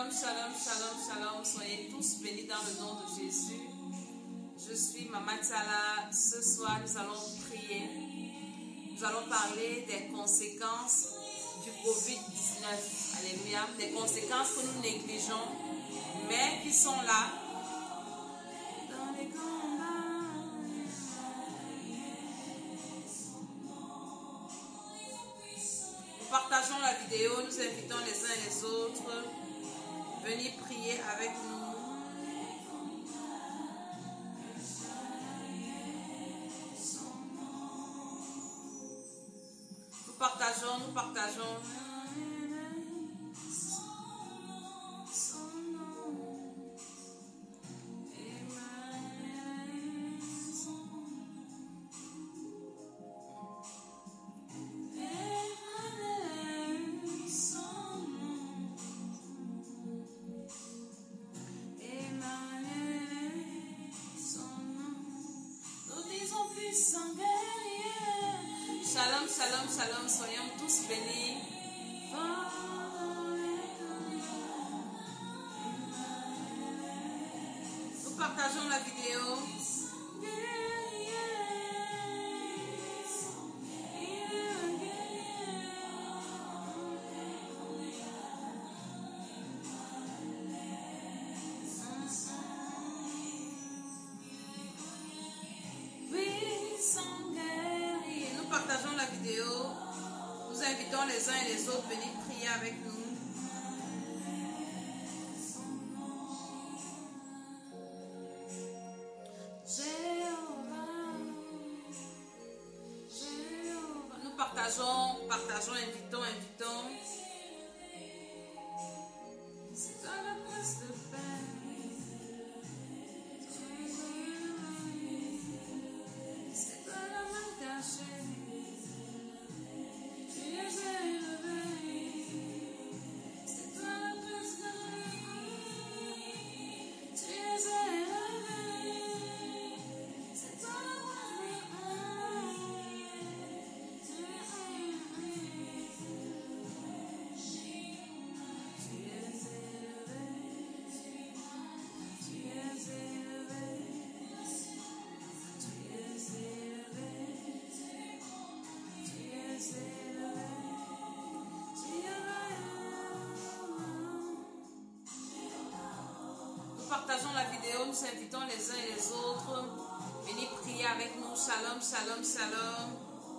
Shalom, shalom, shalom, shalom. Soyez tous bénis dans le nom de Jésus. Je suis Maman Tsala. Ce soir, nous allons prier. Nous allons parler des conséquences du Covid-19. Alléluia. Des conséquences que nous négligeons, mais qui sont là. Dans les combats. Nous partageons la vidéo. Nous invitons les uns et les autres. Venez prier avec nous. Nous partageons. Shalom, shalom, shalom, soyons tous bénis. Nous partageons la vidéo. Partageons la vidéo. Nous invitons les uns et les autres à venir prier avec nous. Nous partageons, invitons. C'est dans la place de paix. C'est dans la main cachée. Partageons la vidéo, nous invitons les uns et les autres. Venez prier avec nous. Shalom, shalom, shalom.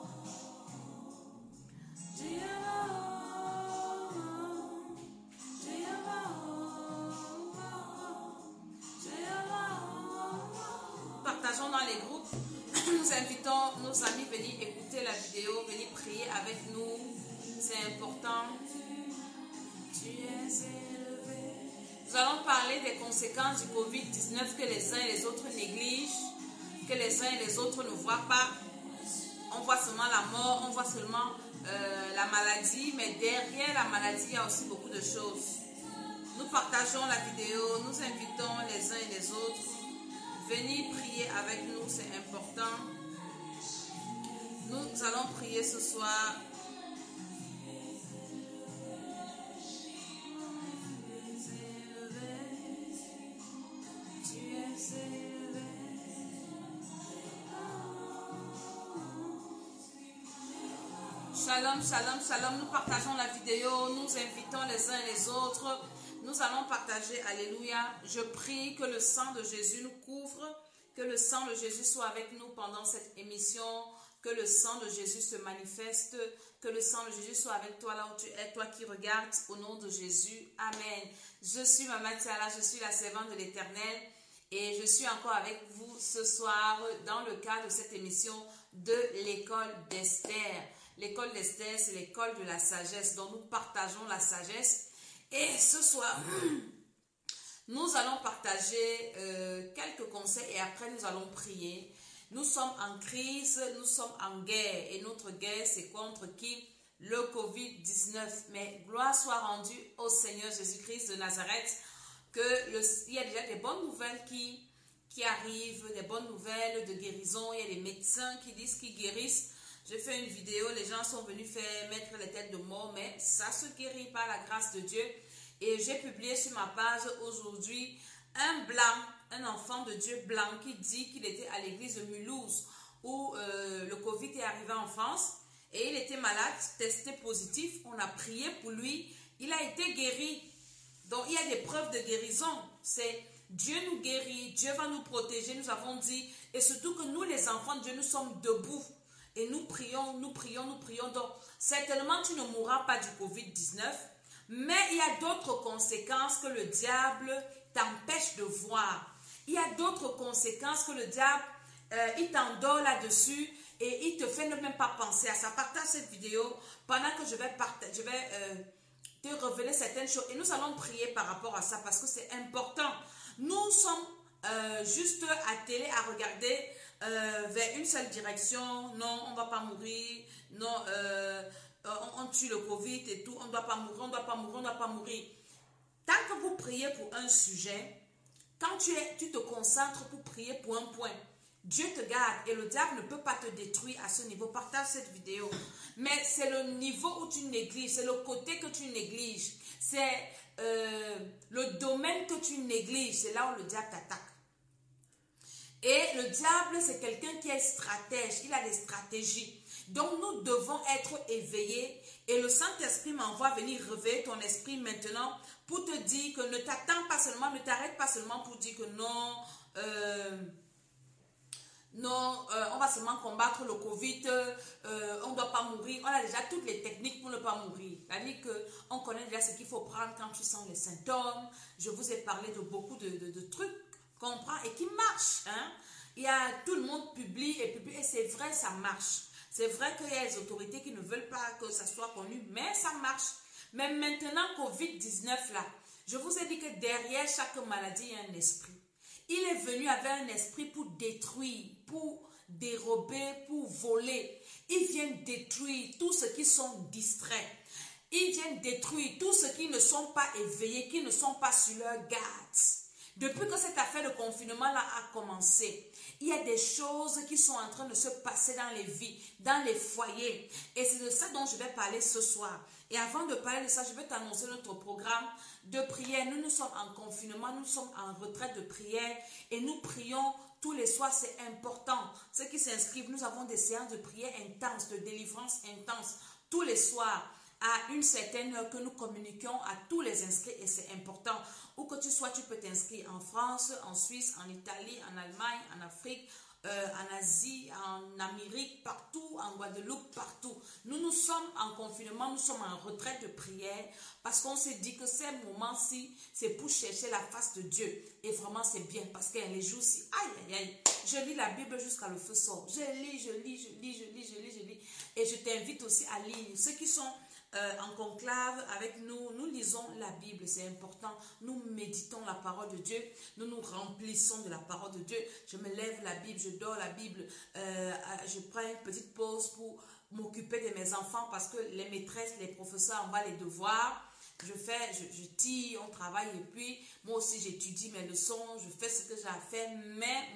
Partageons dans les groupes. Nous invitons nos amis à venir écouter la vidéo, venir prier avec nous. C'est important. Tu es élevé. Nous allons parler des conséquences du Covid-19 que les uns et les autres négligent, que les uns et les autres ne voient pas. On voit seulement la mort, on voit seulement la maladie, mais derrière la maladie, il y a aussi beaucoup de choses. Nous partageons la vidéo, nous invitons les uns et les autres. Venez prier avec nous, c'est important. Nous allons prier ce soir. Shalom, shalom, shalom. Nous partageons la vidéo. Nous invitons les uns et les autres. Nous allons partager. Alléluia. Je prie que le sang de Jésus nous couvre. Que le sang de Jésus soit avec nous pendant cette émission. Que le sang de Jésus se manifeste. Que le sang de Jésus soit avec toi là où tu es. Toi qui regardes au nom de Jésus. Amen. Je suis Maman Tsala. Je suis la servante de l'Éternel. Et je suis encore avec vous ce soir dans le cadre de cette émission de l'école d'Esther. L'école d'Esther, c'est l'école de la sagesse, dont nous partageons la sagesse. Et ce soir, nous allons partager quelques conseils et après nous allons prier. Nous sommes en crise, nous sommes en guerre. Et notre guerre, c'est contre qui? Le Covid-19. Mais gloire soit rendue au Seigneur Jésus-Christ de Nazareth, qu'il y a déjà des bonnes nouvelles qui arrivent, des bonnes nouvelles de guérison. Il y a des médecins qui disent qu'ils guérissent. J'ai fait une vidéo, les gens sont venus mettre les têtes de mort, mais ça se guérit par la grâce de Dieu. Et j'ai publié sur ma page aujourd'hui un blanc, un enfant de Dieu blanc qui dit qu'il était à l'église de Mulhouse où le Covid est arrivé en France et il était malade, testé positif. On a prié pour lui, il a été guéri. Donc il y a des preuves de guérison. C'est Dieu nous guérit, Dieu va nous protéger, nous avons dit. Et surtout que nous les enfants de Dieu, nous sommes debout. Et nous prions, nous prions, nous prions. Donc certainement tu ne mourras pas du Covid-19. Mais il y a d'autres conséquences que le diable t'empêche de voir. Il y a d'autres conséquences que le diable, il t'endort là-dessus et il te fait ne même pas penser à ça. Partage cette vidéo pendant que je vais te révéler certaines choses. Et nous allons prier par rapport à ça parce que c'est important. Nous sommes juste attelés à regarder vers une seule direction. Non, on ne va pas mourir. Non, on tue le Covid et tout. On ne doit pas mourir, on ne doit pas mourir, on ne doit pas mourir. Tant que vous priez pour un sujet, quand tu te concentres pour prier pour un point, Dieu te garde et le diable ne peut pas te détruire à ce niveau. Partage cette vidéo. Mais c'est le niveau où tu négliges, c'est le côté que tu négliges. C'est le domaine que tu négliges. C'est là où le diable t'attaque. Et le diable, c'est quelqu'un qui est stratège. Il a des stratégies. Donc, nous devons être éveillés. Et le Saint-Esprit m'envoie venir réveiller ton esprit maintenant pour te dire que ne t'attends pas seulement, ne t'arrête pas seulement pour dire que non, on va seulement combattre le Covid, on ne doit pas mourir. On a déjà toutes les techniques pour ne pas mourir. C'est-à-dire qu'on connaît déjà ce qu'il faut prendre quand tu sens les symptômes. Je vous ai parlé de beaucoup de trucs qu'on prend et qui marchent. Hein? Tout le monde publie et c'est vrai, ça marche. C'est vrai qu'il y a des autorités qui ne veulent pas que ça soit connu, mais ça marche. Mais maintenant, Covid-19 là, je vous ai dit que derrière chaque maladie, il y a un esprit. Il est venu avec un esprit pour détruire, pour dérober, pour voler. Il vient détruire tous ceux qui sont distraits. Il vient détruire tous ceux qui ne sont pas éveillés, qui ne sont pas sur leur garde. Depuis que cette affaire de confinement-là a commencé, il y a des choses qui sont en train de se passer dans les vies, dans les foyers. Et c'est de ça dont je vais parler ce soir. Et avant de parler de ça, je vais t'annoncer notre programme de prière. Nous sommes en confinement, nous sommes en retraite de prière et nous prions tous les soirs, c'est important. Ceux qui s'inscrivent, nous avons des séances de prière intenses, de délivrance intense, tous les soirs, à une certaine heure que nous communiquons à tous les inscrits et c'est important. Où que tu sois, tu peux t'inscrire en France, en Suisse, en Italie, en Allemagne, en Afrique, en Asie, en Amérique, partout, en Guadeloupe, partout. Nous sommes en confinement, nous sommes en retraite de prière parce qu'on s'est dit que ces moments-ci, c'est pour chercher la face de Dieu. Et vraiment, c'est bien parce qu'il y a les jours-ci, aïe, aïe, aïe, je lis la Bible jusqu'à le feu sort. Je lis. Et je t'invite aussi à lire. Ceux qui sont en conclave avec nous, nous lisons la Bible, c'est important. Nous méditons la parole de Dieu, nous nous remplissons de la parole de Dieu. Je me lève la Bible, je dors la Bible, je prends une petite pause pour m'occuper de mes enfants parce que les maîtresses, les professeurs envoient les devoirs. Je tire, on travaille et puis moi aussi j'étudie mes leçons, je fais ce que j'ai à faire, mais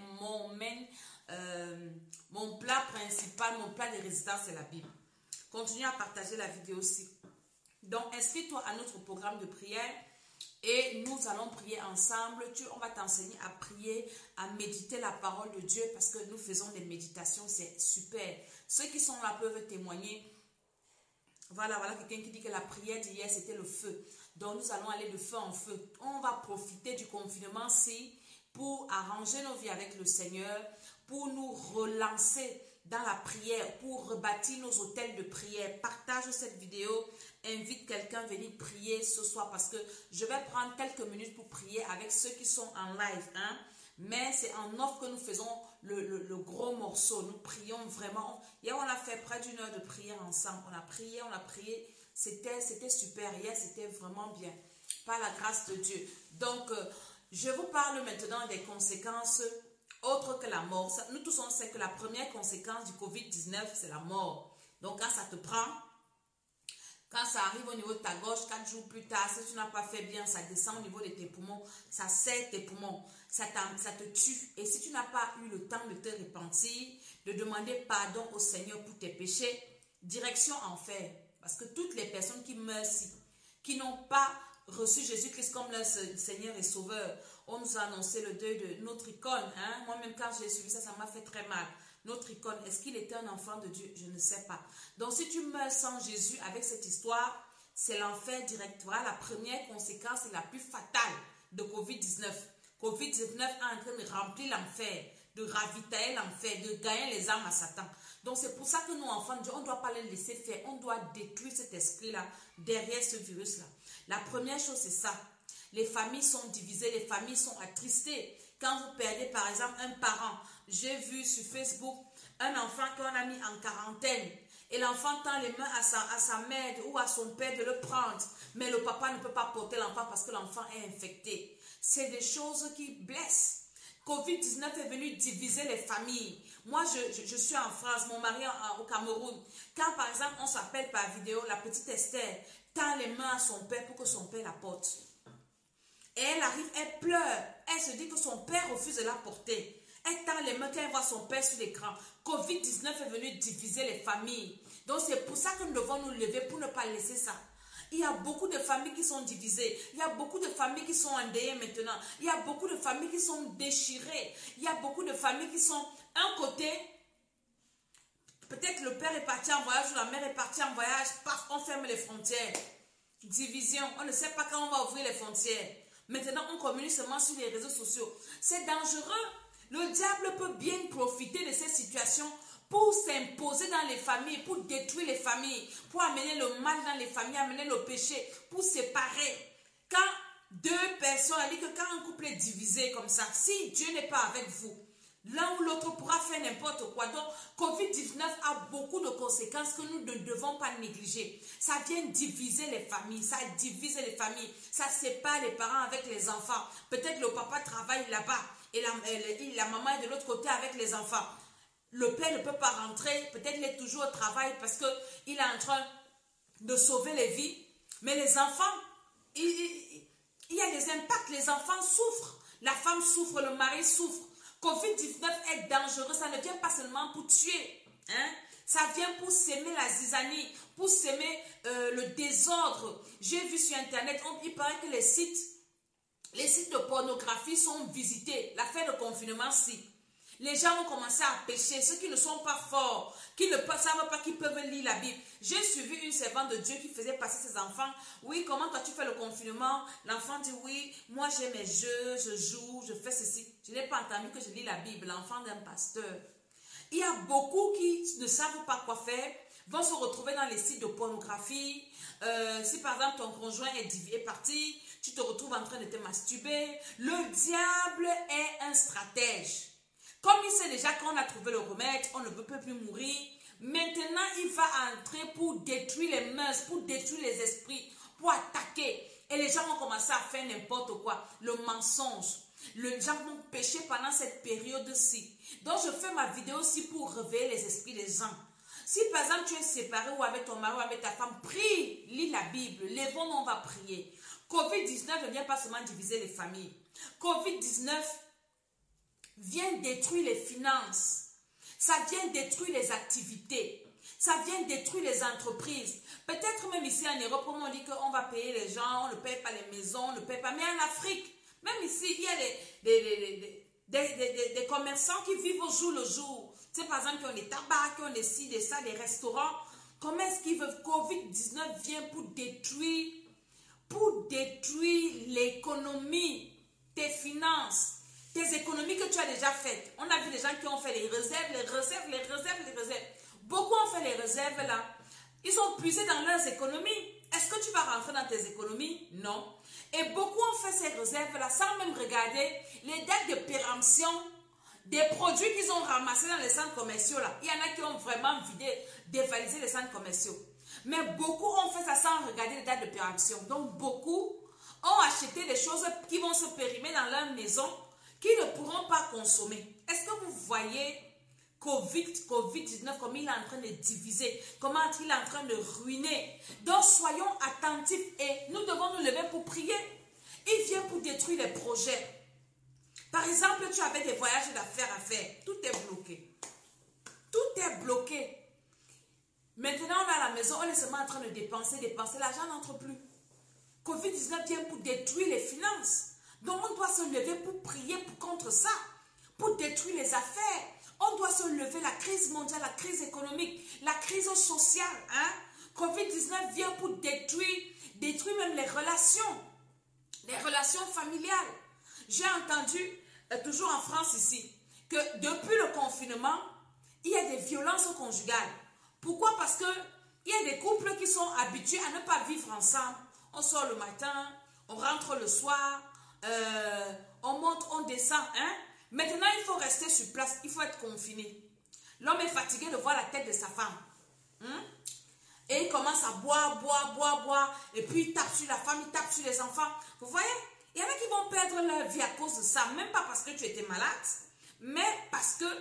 mon plat principal, mon plat de résistance, c'est la Bible. Continue à partager la vidéo aussi. Donc, inscris-toi à notre programme de prière et nous allons prier ensemble. On va t'enseigner à prier, à méditer la parole de Dieu parce que nous faisons des méditations, c'est super. Ceux qui sont là peuvent témoigner. Voilà quelqu'un qui dit que la prière d'hier, c'était le feu. Donc, nous allons aller de feu en feu. On va profiter du confinement-ci pour arranger nos vies avec le Seigneur, pour nous relancer dans la prière, pour rebâtir nos hôtels de prière. Partage cette vidéo, invite quelqu'un à venir prier ce soir parce que je vais prendre quelques minutes pour prier avec ceux qui sont en live. Hein? Mais c'est en off que nous faisons le gros morceau. Nous prions vraiment. Hier, on a fait près d'une heure de prière ensemble. On a prié. C'était super. Hier, c'était vraiment bien. Par la grâce de Dieu. Donc, je vous parle maintenant des conséquences autre que la mort. Nous tous on sait que la première conséquence du Covid-19, c'est la mort. Donc quand ça te prend, quand ça arrive au niveau de ta gorge, 4 jours plus tard, si tu n'as pas fait bien, ça descend au niveau de tes poumons, ça serre tes poumons, ça te tue. Et si tu n'as pas eu le temps de te repentir, de demander pardon au Seigneur pour tes péchés, direction enfer. Parce que toutes les personnes qui meurent ici, qui n'ont pas reçu Jésus-Christ comme leur Seigneur et Sauveur, on nous a annoncé le deuil de notre icône. Hein? Moi-même, quand j'ai suivi ça, ça m'a fait très mal. Notre icône, est-ce qu'il était un enfant de Dieu? Je ne sais pas. Donc, si tu meurs sans Jésus avec cette histoire, c'est l'enfer direct. Voilà la première conséquence et la plus fatale de COVID-19. COVID-19 est en train de remplir l'enfer, de ravitailler l'enfer, de gagner les âmes à Satan. Donc, c'est pour ça que nous, enfants de Dieu, on ne doit pas les laisser faire. On doit détruire cet esprit-là derrière ce virus-là. La première chose, c'est ça. Les familles sont divisées, les familles sont attristées. Quand vous perdez, par exemple, un parent, j'ai vu sur Facebook un enfant qu'on a mis en quarantaine et l'enfant tend les mains à sa mère ou à son père de le prendre, mais le papa ne peut pas porter l'enfant parce que l'enfant est infecté. C'est des choses qui blessent. COVID-19 est venu diviser les familles. Moi, je suis en France, mon mari au Cameroun. Quand, par exemple, on s'appelle par vidéo, la petite Esther tend les mains à son père pour que son père la porte. Et elle arrive, elle pleure. Elle se dit que son père refuse de la porter. Elle tend les mains quand elle voit son père sur l'écran. COVID-19 est venu diviser les familles. Donc c'est pour ça que nous devons nous lever pour ne pas laisser ça. Il y a beaucoup de familles qui sont divisées. Il y a beaucoup de familles qui sont endeuillées maintenant. Il y a beaucoup de familles qui sont déchirées. Il y a beaucoup de familles qui sont un côté. Peut-être le père est parti en voyage ou la mère est partie en voyage. Paf, on ferme les frontières. Division. On ne sait pas quand on va ouvrir les frontières. Maintenant, on communique seulement sur les réseaux sociaux. C'est dangereux. Le diable peut bien profiter de ces situations pour s'imposer dans les familles, pour détruire les familles, pour amener le mal dans les familles, amener le péché, pour séparer. Quand deux personnes, elle dit que quand un couple est divisé comme ça, si Dieu n'est pas avec vous, l'un ou l'autre pourra faire n'importe quoi. Donc, COVID-19 a beaucoup de conséquences que nous ne devons pas négliger. Ça vient diviser les familles, ça divise les familles, ça sépare les parents avec les enfants. Peut-être le papa travaille là-bas et la maman est de l'autre côté avec les enfants. Le père ne peut pas rentrer, peut-être il est toujours au travail parce qu'il est en train de sauver les vies. Mais les enfants, il y a des impacts, les enfants souffrent, la femme souffre, le mari souffre. COVID-19 est dangereux, ça ne vient pas seulement pour tuer, hein? Ça vient pour s'aimer la zizanie, pour s'aimer le désordre. J'ai vu sur internet, il paraît que les sites de pornographie sont visités, la fin de confinement-ci. Les gens ont commencé à pécher, ceux qui ne sont pas forts, qui ne savent pas qu'ils peuvent lire la Bible. J'ai suivi une servante de Dieu qui faisait passer ses enfants. Oui, comment toi tu fais le confinement? L'enfant dit oui, moi j'ai mes jeux, je joue, je fais ceci. Je n'ai pas entendu que je lis la Bible, l'enfant d'un pasteur. Il y a beaucoup qui ne savent pas quoi faire, vont se retrouver dans les sites de pornographie. Si par exemple ton conjoint est parti, tu te retrouves en train de te masturber. Le diable est un stratège. Comme il sait déjà qu'on a trouvé le remède, on ne peut plus mourir. Maintenant, il va entrer pour détruire les mœurs, pour détruire les esprits, pour attaquer. Et les gens vont commencer à faire n'importe quoi. Le mensonge. Les gens vont pécher pendant cette période-ci. Donc, je fais ma vidéo aussi pour réveiller les esprits des gens. Si par exemple, tu es séparé ou avec ton mari ou avec ta femme, prie, lis la Bible. Lèvons-nous, on va prier. COVID-19 ne vient pas seulement diviser les familles. COVID-19 vient détruire les finances, ça vient détruire les activités, ça vient détruire les entreprises. Peut-être même ici en Europe, on dit qu'on va payer les gens, on ne paye pas les maisons, on ne paye pas. Mais en Afrique, même ici, il y a des commerçants qui vivent au jour le jour. Tu sais, par exemple, qui ont des tabacs, qui ont des ci, des ça, des restaurants. Comment est-ce qu'ils veulent? COVID-19 vient pour détruire l'économie, tes finances. Tes économies que tu as déjà faites. On a vu des gens qui ont fait les réserves. Beaucoup ont fait les réserves là. Ils ont puisé dans leurs économies. Est-ce que tu vas rentrer dans tes économies? Non. Et beaucoup ont fait ces réserves là sans même regarder les dates de péremption des produits qu'ils ont ramassés dans les centres commerciaux là. Il y en a qui ont vraiment dévalisé les centres commerciaux. Mais beaucoup ont fait ça sans regarder les dates de péremption. Donc beaucoup ont acheté des choses qui vont se périmer dans leur maison, qui ne pourront pas consommer. Est-ce que vous voyez COVID-19, comme il est en train de diviser, comment il est en train de ruiner? Donc soyons attentifs et nous devons nous lever pour prier. Il vient pour détruire les projets. Par exemple, tu avais des voyages d'affaires à faire. Tout est bloqué. Tout est bloqué. Maintenant, on est à la maison, on est seulement en train de dépenser. L'argent n'entre plus. Covid-19 vient pour détruire les finances. Donc on doit se lever pour prier contre ça, pour détruire les affaires. On doit se lever, la crise mondiale, la crise économique, la crise sociale. Hein? Covid-19 vient pour détruire même les relations familiales. J'ai entendu, toujours en France ici, que depuis le confinement, il y a des violences conjugales. Pourquoi? Parce que il y a des couples qui sont habitués à ne pas vivre ensemble. On sort le matin, on rentre le soir, on monte, on descend. Hein? Maintenant, il faut rester sur place, il faut être confiné. L'homme est fatigué de voir la tête de sa femme. Hein? Et il commence à boire. Et puis il tape sur la femme, il tape sur les enfants. Vous voyez? Il y en a qui vont perdre leur vie à cause de ça. Même pas parce que tu étais malade, mais parce que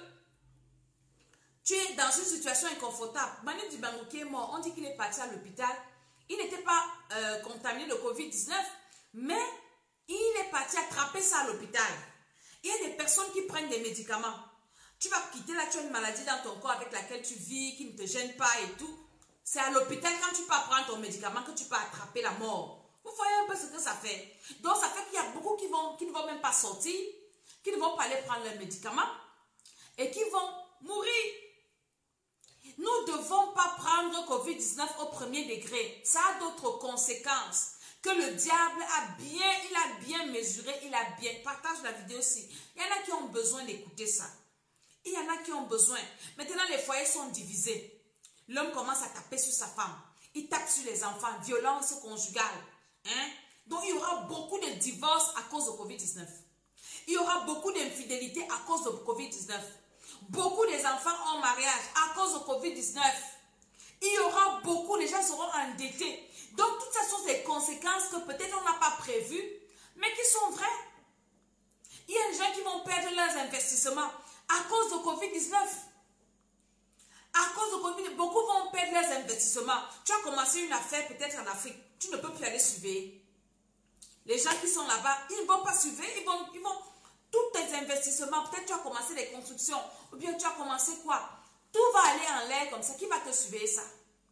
tu es dans une situation inconfortable. Manu Dibango qui est mort, on dit qu'il est parti à l'hôpital. Il n'était pas contaminé de Covid-19, mais il est parti attraper ça à l'hôpital. Il y a des personnes qui prennent des médicaments. Tu vas quitter là, tu as une maladie dans ton corps avec laquelle tu vis, qui ne te gêne pas et tout. C'est à l'hôpital quand tu pars prendre ton médicament que tu peux attraper la mort. Vous voyez un peu ce que ça fait. Donc ça fait qu'il y a beaucoup qui ne vont même pas sortir, qui ne vont pas aller prendre leurs médicaments et qui vont mourir. Nous ne devons pas prendre Covid-19 au premier degré. Ça a d'autres conséquences que le diable a bien mesuré, partage la vidéo aussi. Il y en a qui ont besoin d'écouter ça. Il y en a qui ont besoin. Maintenant, les foyers sont divisés. L'homme commence à taper sur sa femme. Il tape sur les enfants. Violence conjugale. Hein? Donc, il y aura beaucoup de divorces à cause de Covid-19. Il y aura beaucoup d'infidélité à cause de Covid-19. Beaucoup des enfants en mariage à cause de Covid-19. Il y aura beaucoup, les gens seront endettés. Donc, toutes ces sont des conséquences que peut-être on n'a pas prévues, mais qui sont vraies. Il y a des gens qui vont perdre leurs investissements à cause de Covid-19. À cause de Covid, beaucoup vont perdre leurs investissements. Tu as commencé une affaire peut-être en Afrique, tu ne peux plus aller surveiller. Les gens qui sont là-bas, ils ne vont pas surveiller, ils vont tous tes investissements, peut-être tu as commencé des constructions, ou bien tu as commencé quoi? Tout va aller en l'air comme ça, qui va te surveiller ça?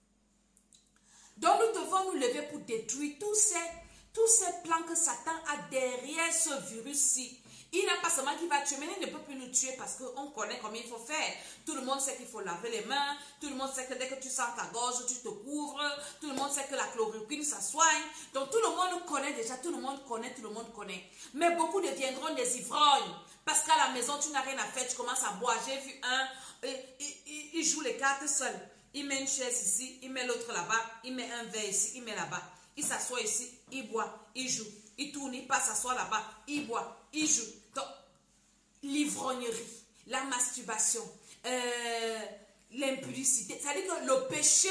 Donc nous devons nous lever pour détruire tous ces plans que Satan a derrière ce virus-ci. Il n'a pas seulement qui va tuer, mais il ne peut plus nous tuer parce qu'on connaît comment il faut faire. Tout le monde sait qu'il faut laver les mains. Tout le monde sait que dès que tu sens ta gorge, tu te couvres. Tout le monde sait que la chloroquine, ça soigne. Donc tout le monde connaît déjà, tout le monde connaît. Mais beaucoup deviendront des ivrognes. Parce qu'à la maison, tu n'as rien à faire, tu commences à boire. J'ai vu un, il joue les cartes seul. Il met une chaise ici, il met l'autre là-bas, il met un verre ici, il met là-bas. Il s'assoit ici, il boit, il joue. Il tourne, il passe, s'assoit là-bas, il boit, il joue. Donc, l'ivrognerie, la masturbation, l'impudicité. C'est-à-dire que le péché,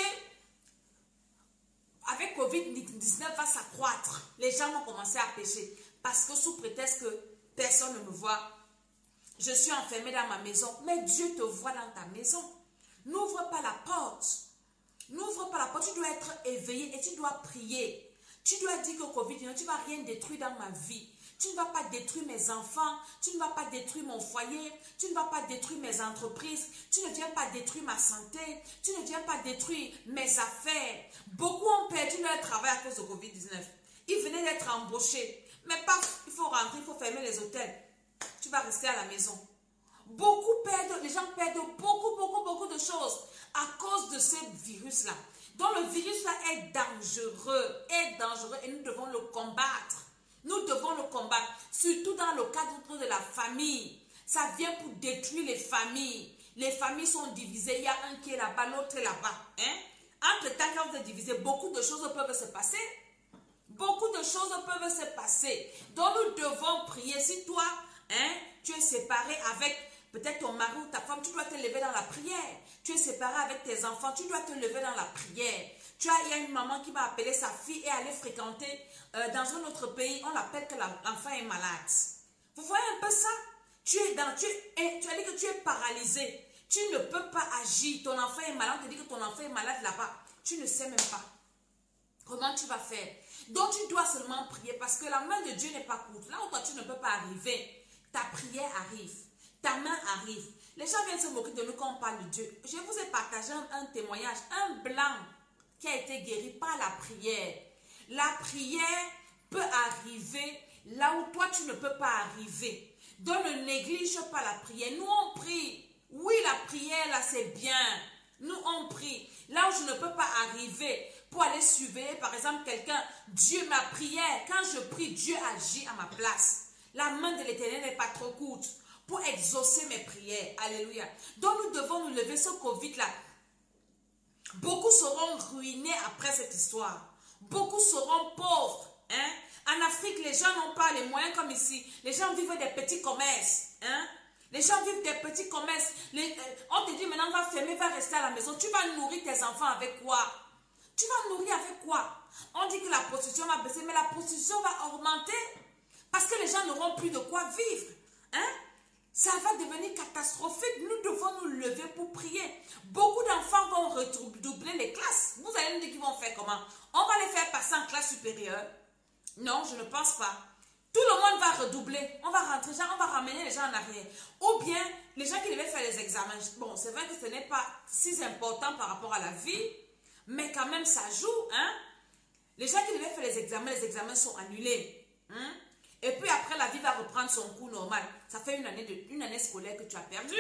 avec Covid-19, va s'accroître. Les gens vont commencer à pécher. Parce que sous prétexte que personne ne me voit, je suis enfermé dans ma maison. Mais Dieu te voit dans ta maison. N'ouvre pas la porte. N'ouvre pas la porte. Tu dois être éveillé et tu dois prier. Tu dois dire que Covid-19, tu ne vas rien détruire dans ma vie. Tu ne vas pas détruire mes enfants. Tu ne vas pas détruire mon foyer. Tu ne vas pas détruire mes entreprises. Tu ne viens pas détruire ma santé. Tu ne viens pas détruire mes affaires. Beaucoup ont perdu leur travail à cause de Covid-19. Ils venaient d'être embauchés. Mais paf, il faut rentrer, il faut fermer les hôtels. Tu vas rester à la maison. Beaucoup perdent, les gens perdent beaucoup de choses à cause de ce virus-là. Donc le virus-là est dangereux et nous devons le combattre. Nous devons le combattre, surtout dans le cadre de la famille. Ça vient pour détruire les familles. Les familles sont divisées, il y a un qui est là-bas, l'autre est là-bas. Hein? Entre-temps, quand vous êtes divisés, beaucoup de choses peuvent se passer. Beaucoup de choses peuvent se passer. Donc nous devons prier. Si toi, tu es séparé avec peut-être ton mari ou ta femme, tu dois te lever dans la prière. Tu es séparé avec tes enfants, tu dois te lever dans la prière. Il y a une maman qui m'a appelé sa fille et allait fréquenter dans un autre pays. On l'appelle que l'enfant est malade. Vous voyez un peu ça? Tu as dit que tu es paralysé. Tu ne peux pas agir. Ton enfant est malade. On te dit que ton enfant est malade là-bas. Tu ne sais même pas. Comment tu vas faire? Donc tu dois seulement prier parce que la main de Dieu n'est pas courte. Là où toi tu ne peux pas arriver, ta prière arrive. Ta main arrive. Les gens viennent se moquer de nous quand on parle de Dieu. Je vous ai partagé un témoignage, un blanc qui a été guéri par la prière. La prière peut arriver là où toi tu ne peux pas arriver. Donc ne néglige pas la prière. Nous on prie. Oui, la prière là c'est bien. Nous on prie. Là où je ne peux pas arriver pour aller surveiller par exemple quelqu'un, Dieu, ma prière, quand je prie, Dieu agit à ma place. La main de l'Éternel n'est pas trop courte pour exaucer mes prières. Alléluia. Donc nous devons nous lever ce Covid là. Beaucoup seront ruinés après cette histoire. Beaucoup seront pauvres. Hein? En Afrique, les gens n'ont pas les moyens comme ici. Les gens vivent des petits commerces. Hein? Les gens vivent des petits commerces. On te dit maintenant, va fermer, va rester à la maison. Tu vas nourrir tes enfants avec quoi? Tu vas nourrir avec quoi? On dit que la prostitution va baisser, mais la prostitution va augmenter. Parce que les gens n'auront plus de quoi vivre. Hein? Ça va devenir catastrophique. Nous devons nous lever pour prier. Beaucoup d'enfants vont redoubler les classes. Vous allez me dire qu'ils vont faire comment? On va les faire passer en classe supérieure? Non, je ne pense pas. Tout le monde va redoubler. On va rentrer, on va ramener les gens en arrière. Ou bien, les gens qui devaient faire les examens. Bon, c'est vrai que ce n'est pas si important par rapport à la vie, mais quand même, ça joue. Hein? Les gens qui devaient faire les examens sont annulés. Hein? Et puis après, la vie va reprendre son cours normal. Ça fait une année scolaire que tu as perdu.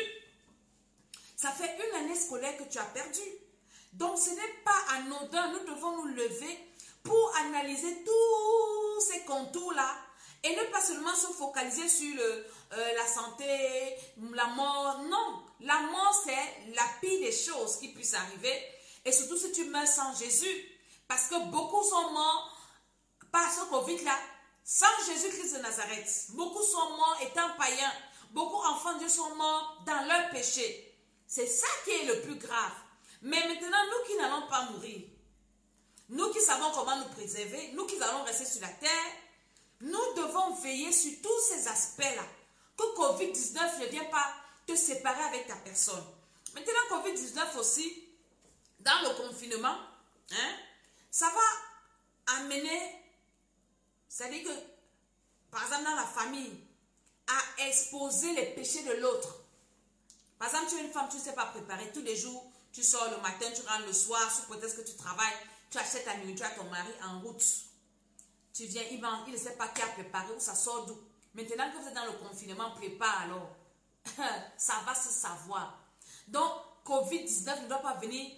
Ça fait une année scolaire que tu as perdu. Donc, ce n'est pas anodin. Nous devons nous lever pour analyser tous ces contours-là et ne pas seulement se focaliser sur la santé, la mort. Non, la mort, c'est la pire des choses qui puissent arriver. Et surtout si tu meurs sans Jésus. Parce que beaucoup sont morts par ce Covid-là. Sans Jésus-Christ de Nazareth, beaucoup sont morts étant païens. Beaucoup enfants de Dieu sont morts dans leur péché. C'est ça qui est le plus grave. Mais maintenant, nous qui n'allons pas mourir, nous qui savons comment nous préserver, nous qui allons rester sur la terre, nous devons veiller sur tous ces aspects-là. Que Covid-19 ne vienne pas te séparer avec ta personne. Maintenant, Covid-19 aussi, dans le confinement, hein, ça va amener... C'est-à-dire que, par exemple, dans la famille, à exposer les péchés de l'autre. Par exemple, tu es une femme, tu ne sais pas préparer. Tous les jours, tu sors le matin, tu rentres le soir, sous prétexte que tu travailles, tu achètes ta nourriture à ton mari en route. Tu viens, il ne sait pas qui a préparé ou ça sort d'où. Maintenant que vous êtes dans le confinement, prépare alors. Ça va se savoir. Donc, Covid-19 ne doit pas venir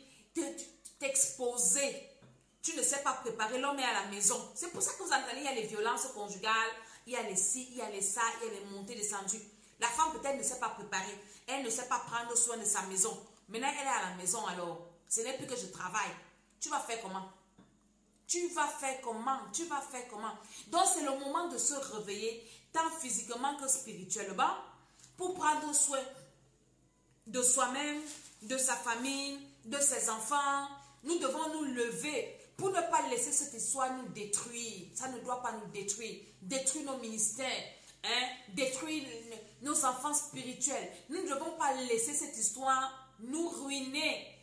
t'exposer. Tu ne sais pas préparer, l'homme est à la maison. C'est pour ça que vous entendez, il y a les violences conjugales, il y a les ci, il y a les ça, il y a les montées, descendues. La femme peut-être ne sait pas préparer, elle ne sait pas prendre soin de sa maison. Maintenant, elle est à la maison alors. Ce n'est plus que je travaille. Tu vas faire comment? Tu vas faire comment? Tu vas faire comment? Donc, c'est le moment de se réveiller, tant physiquement que spirituellement, pour prendre soin de soi-même, de sa famille, de ses enfants. Nous devons nous lever pour ne pas laisser cette histoire nous détruire. Ça ne doit pas nous détruire. Détruire nos ministères. Hein? Détruire nos enfants spirituels. Nous ne devons pas laisser cette histoire nous ruiner.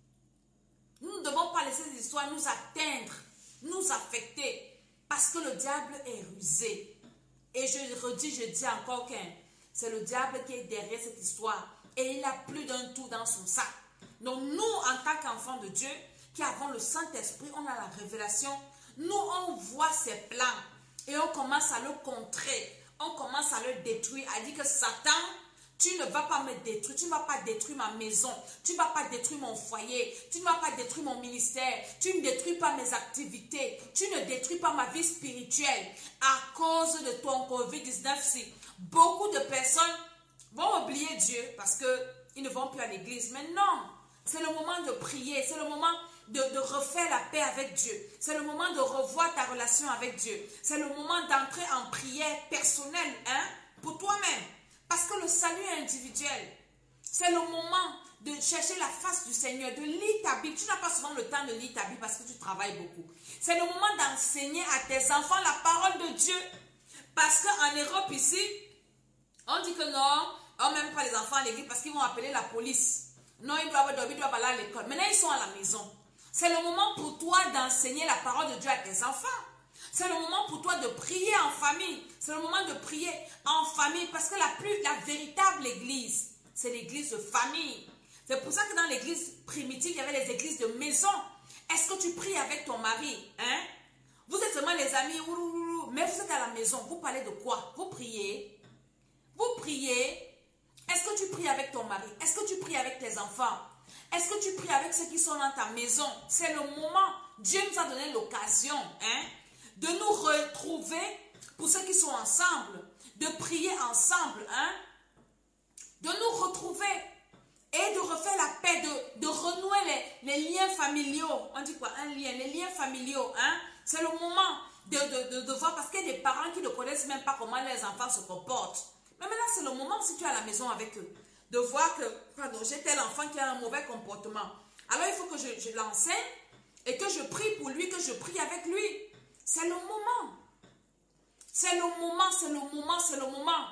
Nous ne devons pas laisser cette histoire nous atteindre, nous affecter. Parce que le diable est rusé. Et je redis, je dis encore qu'un, c'est le diable qui est derrière cette histoire. Et il a plus d'un tour dans son sac. Donc nous, en tant qu'enfants de Dieu, qui avons le Saint-Esprit, on a la révélation, nous on voit ses plans et on commence à le contrer, on commence à le détruire, à dire que Satan, tu ne vas pas me détruire, tu ne vas pas détruire ma maison, tu ne vas pas détruire mon foyer, tu ne vas pas détruire mon ministère, tu ne détruis pas mes activités, tu ne détruis pas ma vie spirituelle à cause de ton Covid-19. Si beaucoup de personnes vont oublier Dieu parce qu'ils ne vont plus à l'église, mais non, c'est le moment de prier, c'est le moment de refaire la paix avec Dieu. C'est le moment de revoir ta relation avec Dieu. C'est le moment d'entrer en prière personnelle, hein, pour toi-même. Parce que le salut est individuel. C'est le moment de chercher la face du Seigneur, de lire ta Bible. Tu n'as pas souvent le temps de lire ta Bible parce que tu travailles beaucoup. C'est le moment d'enseigner à tes enfants la parole de Dieu. Parce qu'en Europe ici, on dit que non, on n'aime pas les enfants à l'église parce qu'ils vont appeler la police. Non, ils doivent dormir, ils doivent aller à l'école. Maintenant, ils sont à la maison. C'est le moment pour toi d'enseigner la parole de Dieu à tes enfants. C'est le moment pour toi de prier en famille. C'est le moment de prier en famille. Parce que la véritable église, c'est l'église de famille. C'est pour ça que dans l'église primitive, il y avait les églises de maison. Est-ce que tu pries avec ton mari? Hein? Vous les amis, mais vous êtes à la maison, vous parlez de quoi? Vous priez. Vous priez. Est-ce que tu pries avec ton mari? Est-ce que tu pries avec tes enfants? Est-ce que tu pries avec ceux qui sont dans ta maison? C'est le moment. Dieu nous a donné l'occasion de nous retrouver pour ceux qui sont ensemble, de prier ensemble, de nous retrouver et de refaire la paix, de renouer les liens familiaux. On dit quoi? Un lien, les liens familiaux. C'est le moment de voir, parce qu'il y a des parents qui ne connaissent même pas comment les enfants se comportent. Mais maintenant, c'est le moment, si tu es à la maison avec eux, de voir que, pardon, j'ai tel enfant qui a un mauvais comportement. Alors, il faut que je l'enseigne et que je prie pour lui, que je prie avec lui. C'est le moment. C'est le moment, c'est le moment, c'est le moment.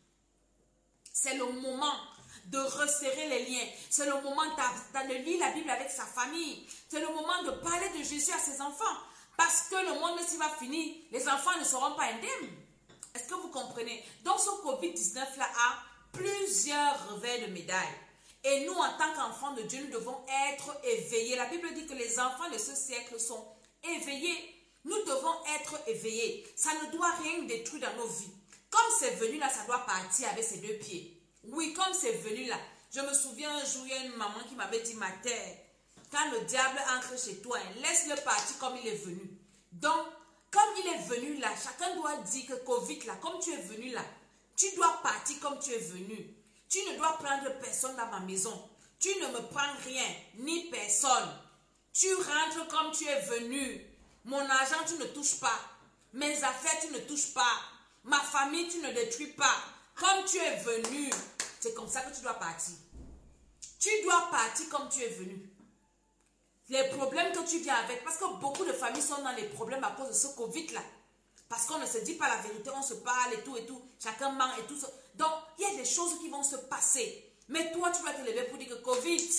C'est le moment de resserrer les liens. C'est le moment de lire la Bible avec sa famille. C'est le moment de parler de Jésus à ses enfants. Parce que le monde, s'il va finir, les enfants ne seront pas indemnes. Est-ce que vous comprenez? Donc, ce COVID-19-là a plusieurs revers de médaille. Et nous, en tant qu'enfants de Dieu, nous devons être éveillés. La Bible dit que les enfants de ce siècle sont éveillés. Nous devons être éveillés. Ça ne doit rien détruire dans nos vies. Comme c'est venu là, ça doit partir avec ses deux pieds. Oui, comme c'est venu là. Je me souviens un jour, il y a une maman qui m'avait dit, ma terre, quand le diable entre chez toi, laisse-le partir comme il est venu. Donc, comme il est venu là, chacun doit dire que Covid là, comme tu es venu là, tu dois partir comme tu es venu. Tu ne dois prendre personne dans ma maison. Tu ne me prends rien, ni personne. Tu rentres comme tu es venu. Mon argent, tu ne touches pas. Mes affaires, tu ne touches pas. Ma famille, tu ne détruis pas. Comme tu es venu, c'est comme ça que tu dois partir. Tu dois partir comme tu es venu. Les problèmes que tu viens avec, parce que beaucoup de familles sont dans les problèmes à cause de ce Covid-là. Parce qu'on ne se dit pas la vérité, on se parle et tout, chacun ment et tout ça. Donc, il y a des choses qui vont se passer. Mais toi, tu vas te lever pour dire que Covid,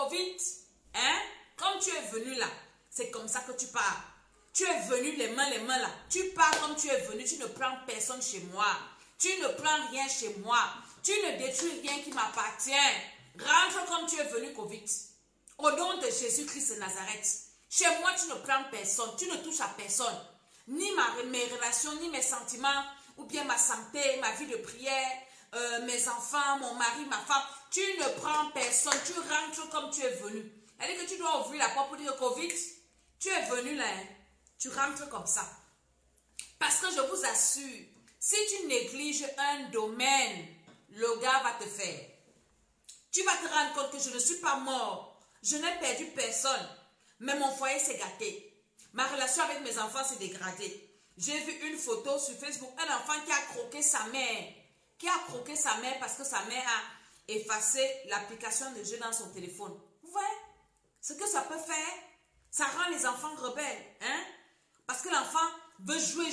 comme tu es venu là, c'est comme ça que tu pars. Tu es venu les mains là. Tu pars comme tu es venu, tu ne prends personne chez moi. Tu ne prends rien chez moi. Tu ne détruis rien qui m'appartient. Rentre comme tu es venu, Covid. Au nom de Jésus-Christ de Nazareth. Chez moi, tu ne prends personne. Tu ne touches à personne. Ni mes relations, ni mes sentiments, ou bien ma santé, ma vie de prière, mes enfants, mon mari, ma femme. Tu ne prends personne. Tu rentres comme tu es venu. C'est-à-dire que tu dois ouvrir la porte pour dire Covid, tu es venu là. Tu rentres comme ça. Parce que je vous assure, si tu négliges un domaine, le gars va te faire. Tu vas te rendre compte que je ne suis pas mort. Je n'ai perdu personne. Mais mon foyer s'est gâté. Ma relation avec mes enfants s'est dégradée. J'ai vu une photo sur Facebook, un enfant qui a croqué sa mère. Qui a croqué sa mère parce que sa mère a effacé l'application de jeu dans son téléphone. Vous voyez ce que ça peut faire? Ça rend les enfants rebelles. Parce que l'enfant veut jouer.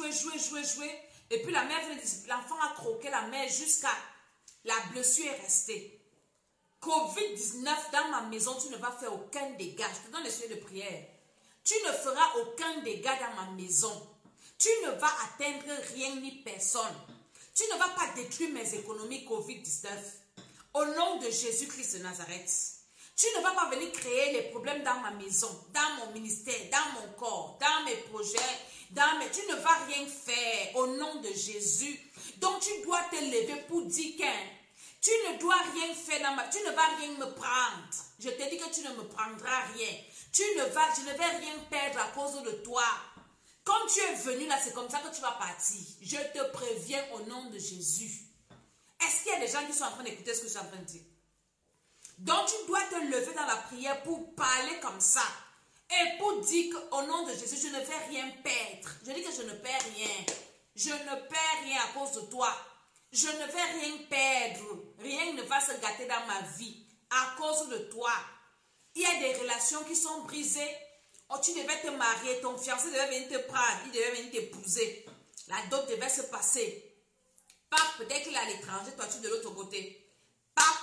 Et puis la mère veut dire, l'enfant a croqué la mère jusqu'à la blessure est restée. Covid-19 dans ma maison, tu ne vas faire aucun dégât. Je te donne les sujets de prière. Tu ne feras aucun dégât dans ma maison. Tu ne vas atteindre rien ni personne. Tu ne vas pas détruire mes économies Covid-19. Au nom de Jésus-Christ de Nazareth. Tu ne vas pas venir créer les problèmes dans ma maison, dans mon ministère, dans mon corps, dans mes projets, tu ne vas rien faire au nom de Jésus. Donc tu dois te lever pour dire que tu ne dois rien faire tu ne vas rien me prendre. Je te dis que tu ne me prendras rien. Je ne vais rien perdre à cause de toi. Comme tu es venu là, c'est comme ça que tu vas partir. Je te préviens au nom de Jésus. Est-ce qu'il y a des gens qui sont en train d'écouter ce que je suis en train de dire? Donc tu dois te lever dans la prière pour parler comme ça. Et pour dire qu'au nom de Jésus, je ne vais rien perdre. Je dis que je ne perds rien. Je ne perds rien à cause de toi. Je ne vais rien perdre. Rien ne va se gâter dans ma vie à cause de toi. Il y a des relations qui sont brisées. Oh, tu devais te marier, ton fiancé devait venir te prendre, il devait venir t'épouser. La dot devait se passer. Pap, peut-être qu'il est à l'étranger, toi tu es de l'autre côté. Pap,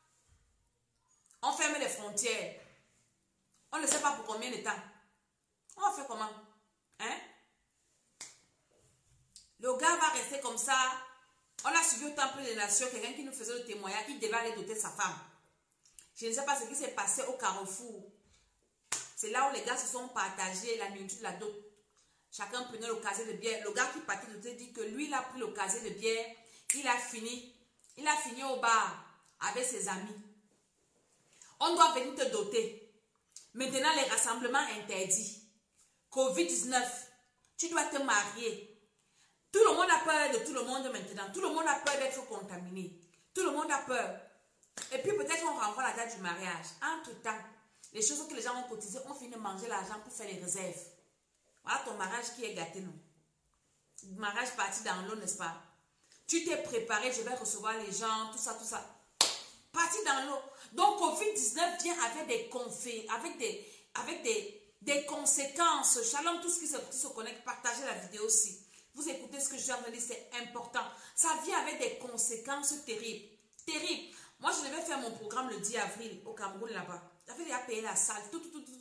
on ferme les frontières. On ne sait pas pour combien de temps. On va faire comment? Le gars va rester comme ça. On a suivi au temple des nations, quelqu'un qui nous faisait le témoignage, il devait aller doter sa femme. Je ne sais pas ce qui s'est passé au Carrefour. C'est là où les gars se sont partagés la nourriture de la dot. Chacun prenait le casier de bière. Le gars qui partait de te dit que lui, il a pris le casier de bière. Il a fini au bar avec ses amis. On doit venir te doter. Maintenant, les rassemblements interdits. Covid-19. Tu dois te marier. Tout le monde a peur de tout le monde maintenant. Tout le monde a peur d'être contaminé. Tout le monde a peur. Et puis peut-être on renvoie la date du mariage. Entre-temps, les choses que les gens ont cotisées, on finit de manger l'argent pour faire les réserves. Voilà ton mariage qui est gâté, non? Mariage parti dans l'eau, n'est-ce pas? Tu t'es préparé, je vais recevoir les gens, tout ça, tout ça. Parti dans l'eau. Donc Covid-19 vient avec des conséquences. Shalom, tout ce qui se connecte, partagez la vidéo aussi. Vous écoutez ce que je viens de dire, c'est important. Ça vient avec des conséquences terribles. Terribles. Moi, je devais faire mon programme le 10 avril au Cameroun là-bas. J'avais déjà payé la salle, tout.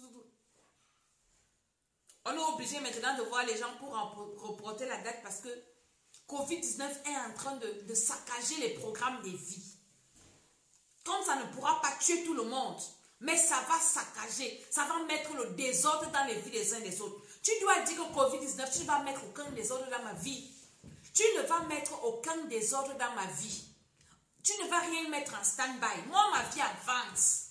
On est obligé maintenant de voir les gens pour reporter la date parce que Covid-19 est en train de saccager les programmes des vies. Comme ça ne pourra pas tuer tout le monde, mais ça va saccager, ça va mettre le désordre dans les vies des uns et des autres. Tu dois dire que Covid-19, tu ne vas mettre aucun désordre dans ma vie. Tu ne vas mettre aucun désordre dans ma vie. Tu ne vas rien mettre en stand-by. Moi, ma vie avance.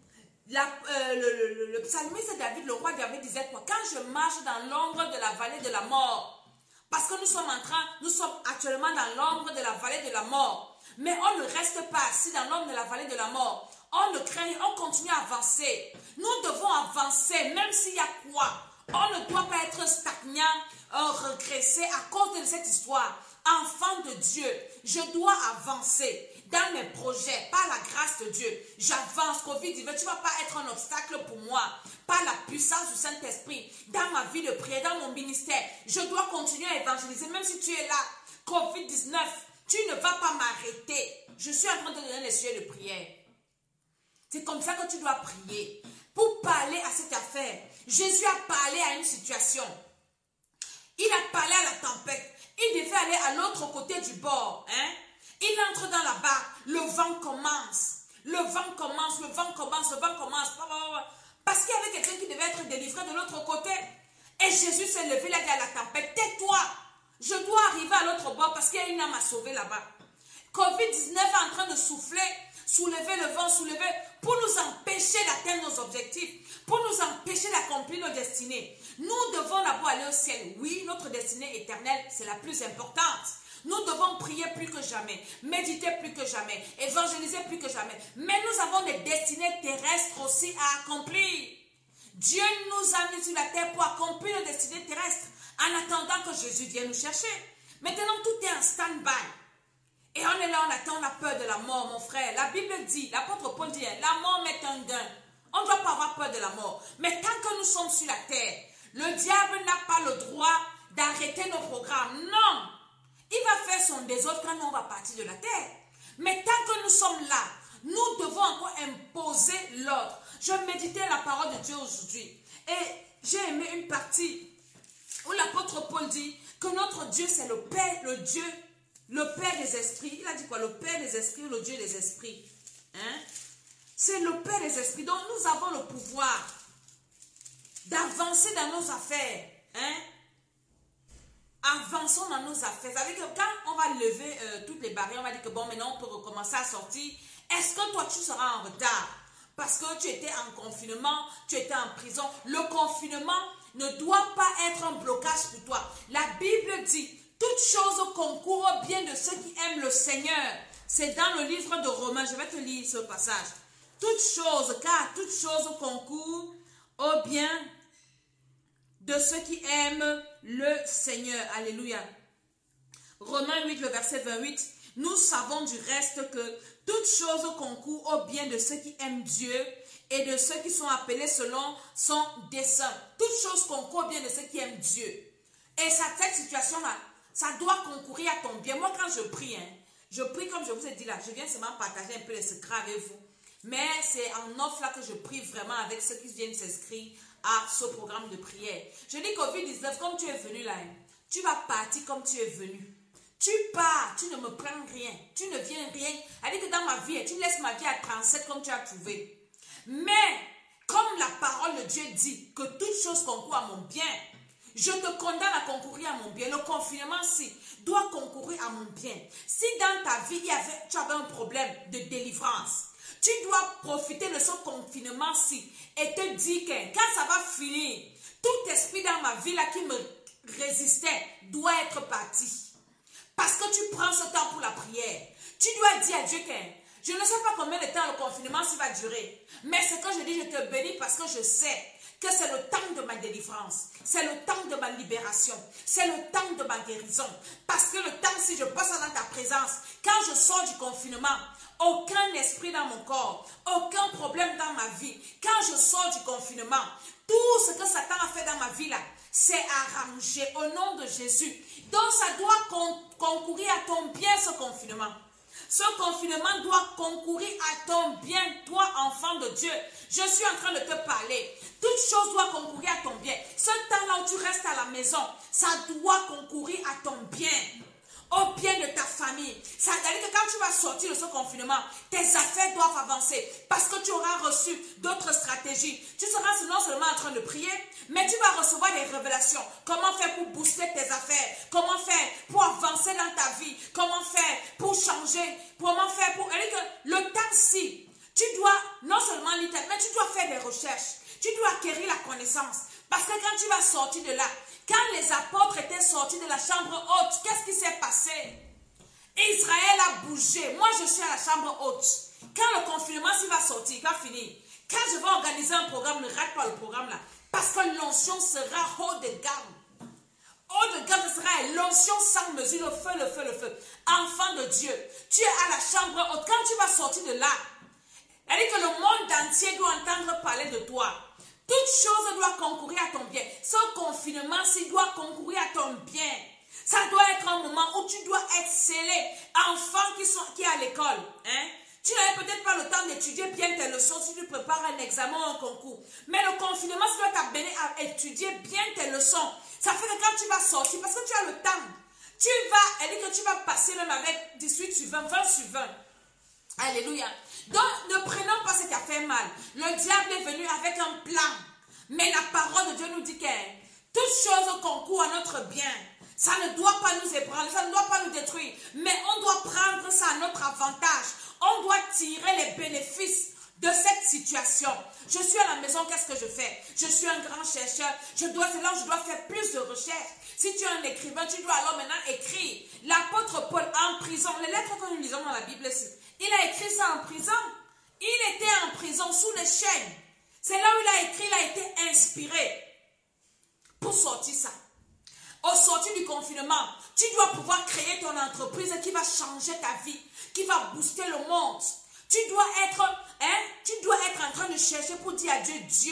Le psalmiste David, le roi David disait quoi? Quand je marche dans l'ombre de la vallée de la mort, parce que nous sommes actuellement dans l'ombre de la vallée de la mort, mais on ne reste pas assis dans l'ombre de la vallée de la mort. On ne craint, on continue à avancer. Nous devons avancer, même s'il y a quoi. On ne doit pas être stagnant, regresser à cause de cette histoire. Enfant de Dieu, je dois avancer dans mes projets, par la grâce de Dieu. J'avance, Covid-19, tu ne vas pas être un obstacle pour moi. Par la puissance du Saint-Esprit, dans ma vie de prière, dans mon ministère, je dois continuer à évangéliser, même si tu es là. Covid-19, tu ne vas pas m'arrêter. Je suis en train de donner les sujets de prière. C'est comme ça que tu dois prier. Pour parler à cette affaire, Jésus a parlé à une situation. Il a parlé à la tempête. Il devait aller à l'autre côté du bord. Il entre dans la barque. Le vent commence. Le vent commence. Parce qu'il y avait quelqu'un qui devait être délivré de l'autre côté. Et Jésus s'est levé, il a dit à la tempête, tais-toi. Je dois arriver à l'autre bord parce qu'il y a une âme à sauver là-bas. Covid-19 est en train de souffler, soulever le vent, pour nous empêcher d'atteindre nos objectifs, pour nous empêcher d'accomplir nos destinées. Nous devons d'abord aller au ciel. Oui, notre destinée éternelle, c'est la plus importante. Nous devons prier plus que jamais, méditer plus que jamais, évangéliser plus que jamais. Mais nous avons des destinées terrestres aussi à accomplir. Dieu nous a mis sur la terre pour accomplir nos destinées terrestres en attendant que Jésus vienne nous chercher. Maintenant, tout est en stand-by. Et on est là, on attend, on a peur de la mort, mon frère. La Bible dit, l'apôtre Paul dit, la mort met un gain. On ne doit pas avoir peur de la mort. Mais tant que nous sommes sur la terre, le diable n'a pas le droit d'arrêter nos programmes. Non! Il va faire son désordre quand on va partir de la terre. Mais tant que nous sommes là, nous devons encore imposer l'ordre. Je méditais la parole de Dieu aujourd'hui. Et j'ai aimé une partie où l'apôtre Paul dit que notre Dieu, c'est le Père, le Père des esprits. Il a dit quoi? Le Père des esprits ou le Dieu des esprits. C'est le Père des esprits. Donc nous avons le pouvoir d'avancer dans nos affaires. Avançons dans nos affaires. Ça veut dire que quand on va lever toutes les barrières, on va dire que bon, maintenant on peut recommencer à sortir. Est-ce que toi tu seras en retard? Parce que tu étais en confinement, tu étais en prison. Le confinement ne doit pas être un blocage pour toi. La Bible dit, toutes choses concourent au bien de ceux qui aiment le Seigneur. C'est dans le livre de Romains. Je vais te lire ce passage. Toutes choses, car toutes choses concourent au bien de ceux qui aiment le Seigneur. Alléluia. Romains 8, le verset 28. Nous savons du reste que toutes choses concourent au bien de ceux qui aiment Dieu et de ceux qui sont appelés selon son dessein. Toutes choses concourent au bien de ceux qui aiment Dieu. Et cette situation-là, ça doit concourir à ton bien. Moi, quand je prie, je prie comme je vous ai dit là. Je viens seulement partager un peu les secrets avec vous. Mais c'est en offre là que je prie vraiment avec ceux qui viennent s'inscrire à ce programme de prière. Je dis Covid-19, comme tu es venu là, tu vas partir comme tu es venu. Tu pars, tu ne me prends rien, tu ne viens rien. Elle dit que dans ma vie, tu laisses ma vie à 37 comme tu as trouvé. Mais, comme la parole de Dieu dit que toute chose concourt à mon bien, je te condamne à concourir à mon bien. Le confinement-ci doit concourir à mon bien. Si dans ta vie, tu avais un problème de délivrance, tu dois profiter de ce confinement-ci et te dire que quand ça va finir, tout esprit dans ma vie là qui me résistait doit être parti. Parce que tu prends ce temps pour la prière. Tu dois dire à Dieu que je ne sais pas combien de temps le confinement va durer. Mais ce que je dis, je te bénis parce que je sais que c'est le temps de ma délivrance. C'est le temps de ma libération. C'est le temps de ma guérison. Parce que le temps, si je passe dans ta présence, quand je sors du confinement, aucun esprit dans mon corps, aucun problème dans ma vie. Quand je sors du confinement, tout ce que Satan a fait dans ma vie là, c'est arrangé au nom de Jésus. Donc ça doit concourir à ton bien ce confinement. Ce confinement doit concourir à ton bien, toi enfant de Dieu. Je suis en train de te parler. Toute chose doit concourir à ton bien. Ce temps-là où tu restes à la maison, ça doit concourir à ton bien. Au bien de ta famille. Ça veut dire que quand tu vas sortir de ce confinement, tes affaires doivent avancer parce que tu auras reçu d'autres stratégies. Tu seras non seulement en train de prier, mais tu vas recevoir des révélations. Comment faire pour booster tes affaires? Comment faire pour avancer dans ta vie? Comment faire pour changer? Comment faire pour... C'est-à-dire que le temps-ci, tu dois non seulement lire, mais tu dois faire des recherches. Tu dois acquérir la connaissance. Parce que quand tu vas sortir de là, quand les apôtres étaient sortis de la chambre haute, qu'est-ce qui s'est passé? Israël a bougé. Moi, je suis à la chambre haute. Quand le confinement va sortir, il va finir. Quand je vais organiser un programme, ne rate pas le programme là. Parce que l'onction sera haut de gamme. Haut de gamme, ce sera l'onction sans mesure, le feu, le feu, le feu. Enfant de Dieu, tu es à la chambre haute. Quand tu vas sortir de là, c'est-à-dire que le monde entier doit entendre parler de toi. Toute chose doit concourir à ton bien. Ce confinement-ci doit concourir à ton bien. Ça doit être un moment où tu dois exceller. Enfants qui est à l'école, hein? Tu n'avais peut-être pas le temps d'étudier bien tes leçons si tu prépares un examen ou un concours. Mais le confinement, ça doit t'amener à étudier bien tes leçons. Ça fait que quand tu vas sortir, parce que tu as le temps, elle dit que tu vas passer même avec 18 sur 20, 20 sur 20. Alléluia. Donc, ne prenons pas ce qui a fait mal. Le diable est venu avec un plan. Mais la parole de Dieu nous dit que toute chose concourt à notre bien. Ça ne doit pas nous ébranler, ça ne doit pas nous détruire. Mais on doit prendre ça à notre avantage. On doit tirer les bénéfices de cette situation. Je suis à la maison, qu'est-ce que je fais? Je suis un grand chercheur. C'est là où je dois faire plus de recherches. Si tu es un écrivain, tu dois alors maintenant écrire. L'apôtre Paul en prison, les lettres que nous lisons dans la Bible ici, il a écrit ça en prison. Il était en prison sous les chaînes. C'est là où il a écrit, il a été inspiré pour sortir ça. Au sortir du confinement, tu dois pouvoir créer ton entreprise qui va changer ta vie, qui va booster le monde. Tu dois être en train de chercher pour dire à Dieu,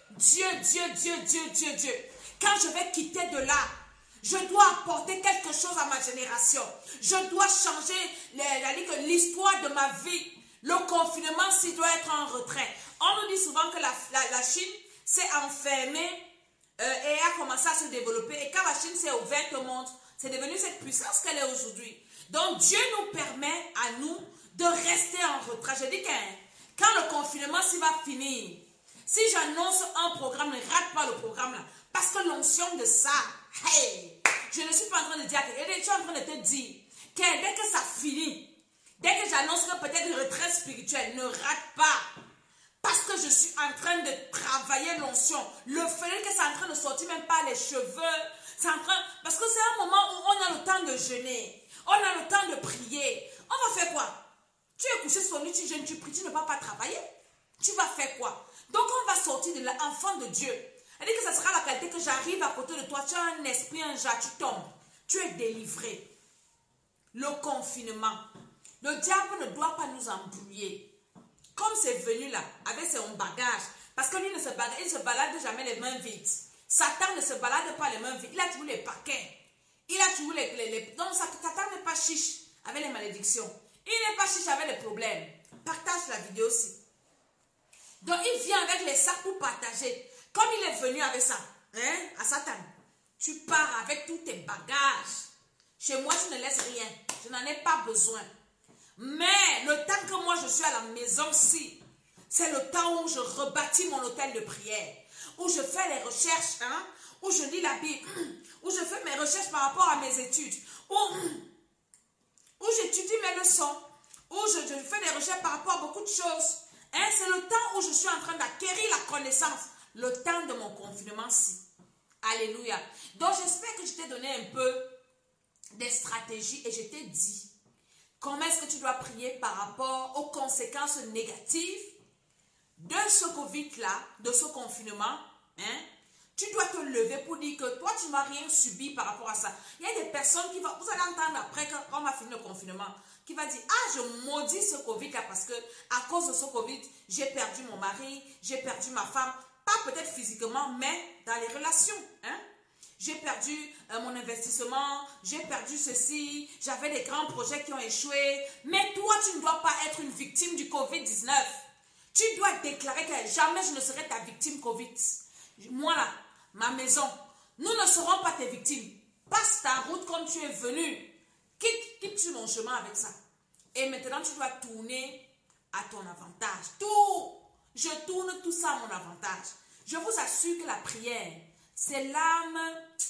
Dieu. Quand je vais quitter de là, je dois apporter quelque chose à ma génération. Je dois changer l'histoire de ma vie. Le confinement, s'il doit être en retrait. On nous dit souvent que la Chine s'est enfermée et a commencé à se développer. Et quand la Chine s'est ouverte au monde, c'est devenu cette puissance qu'elle est aujourd'hui. Donc Dieu nous permet à nous de rester en retrait. Je dis que quand le confinement s'il va finir, si j'annonce un programme, ne rate pas le programme là. Parce que l'onction de ça, hey, je ne suis pas en train de dire, je suis en train de te dire que dès que ça finit, dès que j'annonce que peut-être une retraite spirituelle, ne rate pas. Parce que je suis en train de travailler l'onction. Le fait que c'est en train de sortir même pas les cheveux. Parce que c'est un moment où on a le temps de jeûner. On a le temps de prier. On va faire quoi? Tu es couché sur lui, tu jeûnes, tu pries, tu ne vas pas travailler. Tu vas faire quoi? Donc on va sortir de l'enfant de Dieu. Elle dit que ça sera la qualité que j'arrive à côté de toi. Tu as un esprit, un jas, tu tombes. Tu es délivré. Le confinement. Le diable ne doit pas nous embrouiller. Comme c'est venu là, avec son bagage. Parce que lui ne se balade jamais les mains vides. Satan ne se balade pas les mains vides. Il a toujours les paquets. Il a toujours donc Satan n'est pas chiche avec les malédictions. Il n'est pas chiche avec les problèmes. Partage la vidéo aussi. Donc il vient avec les sacs pour partager. Comme il est venu avec ça, à Satan, tu pars avec tous tes bagages. Chez moi, tu ne laisses rien. Je n'en ai pas besoin. Mais le temps que moi je suis à la maison-ci, c'est le temps où je rebâtis mon hôtel de prière, où je fais les recherches, où je lis la Bible, où je fais mes recherches par rapport à mes études, où j'étudie mes leçons, où je fais des recherches par rapport à beaucoup de choses. Hein, c'est le temps où je suis en train d'acquérir la connaissance, le temps de mon confinement-ci. Alléluia. Donc j'espère que je t'ai donné un peu des stratégies et je t'ai dit comment est-ce que tu dois prier par rapport aux conséquences négatives de ce Covid-là, de ce confinement. Hein? Tu dois te lever pour dire que toi, tu ne vas rien subir par rapport à ça. Il y a des personnes qui vont, vous allez entendre après quand on va finir le confinement, qui va dire, ah, je maudis ce Covid-là parce que à cause de ce Covid, j'ai perdu mon mari, j'ai perdu ma femme, pas peut-être physiquement, mais dans les relations. Hein? J'ai perdu mon investissement, j'ai perdu ceci, j'avais des grands projets qui ont échoué. Mais toi, tu ne dois pas être une victime du Covid-19. Tu dois déclarer que jamais je ne serai ta victime Covid. Moi là, ma maison, nous ne serons pas tes victimes. Passe ta route comme tu es venu. Quitte-tu mon chemin avec ça. Et maintenant, tu dois tourner à ton avantage. Je tourne tout ça à mon avantage. Je vous assure que la prière, c'est l'arme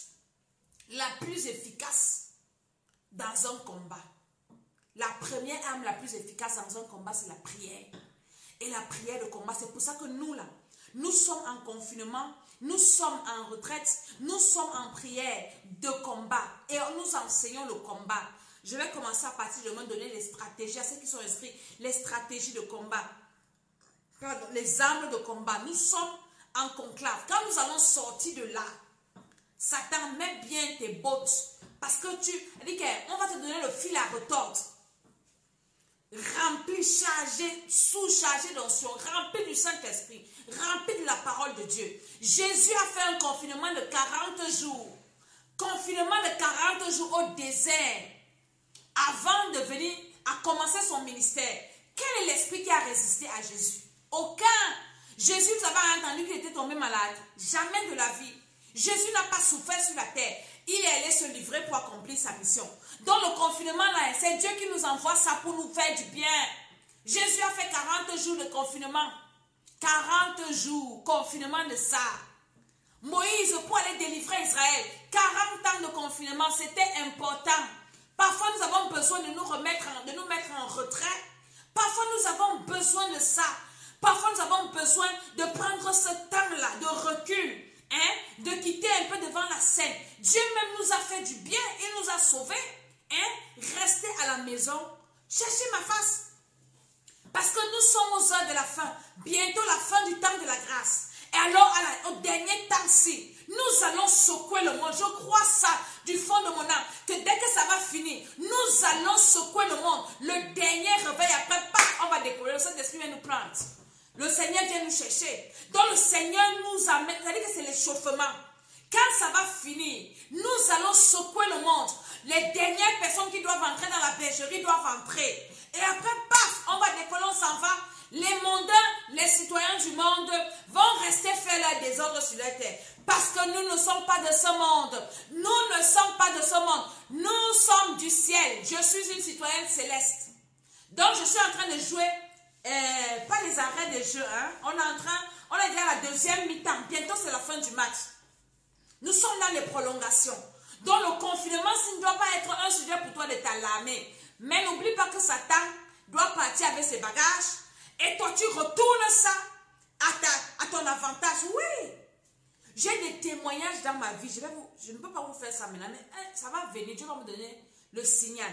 la plus efficace dans un combat. La première arme la plus efficace dans un combat, c'est la prière. Et la prière de combat, c'est pour ça que nous là, nous sommes en confinement, nous sommes en retraite, nous sommes en prière de combat et nous enseignons le combat. Je vais commencer à partir de me donner les stratégies, à ceux qui sont inscrits, les stratégies de combat. Pardon, les armes de combat. Nous sommes en conclave. Quand nous allons sortir de là, Satan, mets bien tes bottes. Parce que on va te donner le fil à retordre. Rempli, chargé, sous-chargé d'onction, rempli du Saint-Esprit, rempli de la parole de Dieu. Jésus a fait un confinement de 40 jours. Confinement de 40 jours au désert. Avant de venir à commencer son ministère. Quel est l'esprit qui a résisté à Jésus? Aucun. Jésus, vous avez entendu qu'il était tombé malade. Jamais de la vie. Jésus n'a pas souffert sur la terre. Il est allé se livrer pour accomplir sa mission. Donc le confinement là, c'est Dieu qui nous envoie ça pour nous faire du bien. Jésus a fait 40 jours de confinement. 40 jours, confinement de ça. Moïse, pour aller délivrer Israël, 40 ans de confinement, c'était important. Parfois, nous avons besoin de nous mettre en retrait. Parfois, nous avons besoin de ça. Parfois, nous avons besoin de prendre ce temps-là, de recul, hein, de quitter un peu devant la scène. Dieu même nous a fait du bien, il nous a sauvés. Hein. Restez à la maison, cherchez ma face. Parce que nous sommes aux heures de la fin, bientôt la fin du temps de la grâce. Et alors, au dernier temps-ci, nous allons secouer le monde. Je crois ça du fond de mon âme, que dès que ça va finir, nous allons secouer le monde. Le dernier réveil, après, paf, on va décoller. Le Saint-Esprit vient nous prendre. Le Seigneur vient nous chercher. Donc le Seigneur nous amène, c'est-à-dire que c'est l'échauffement. Quand ça va finir, nous allons secouer le monde. Les dernières personnes qui doivent entrer dans la bergerie doivent entrer. Et après, paf, on va décoller, on s'en va. Les mondains, les citoyens du monde vont rester faire leur désordre sur la terre. Parce que nous ne sommes pas de ce monde. Nous ne sommes pas de ce monde. Nous sommes du ciel. Je suis une citoyenne céleste. Donc, je suis en train de jouer, pas les arrêts des jeux. Hein. On est déjà à la deuxième mi-temps. Bientôt, c'est la fin du match. Nous sommes dans les prolongations. Donc, le confinement, ça ne doit pas être un sujet pour toi de t'alarmer. Mais n'oublie pas que Satan doit partir avec ses bagages. Et toi, tu retournes ça à ton avantage. Oui. J'ai des témoignages dans ma vie. Je ne peux pas vous faire ça maintenant, mais ça va venir. Dieu va me donner le signal.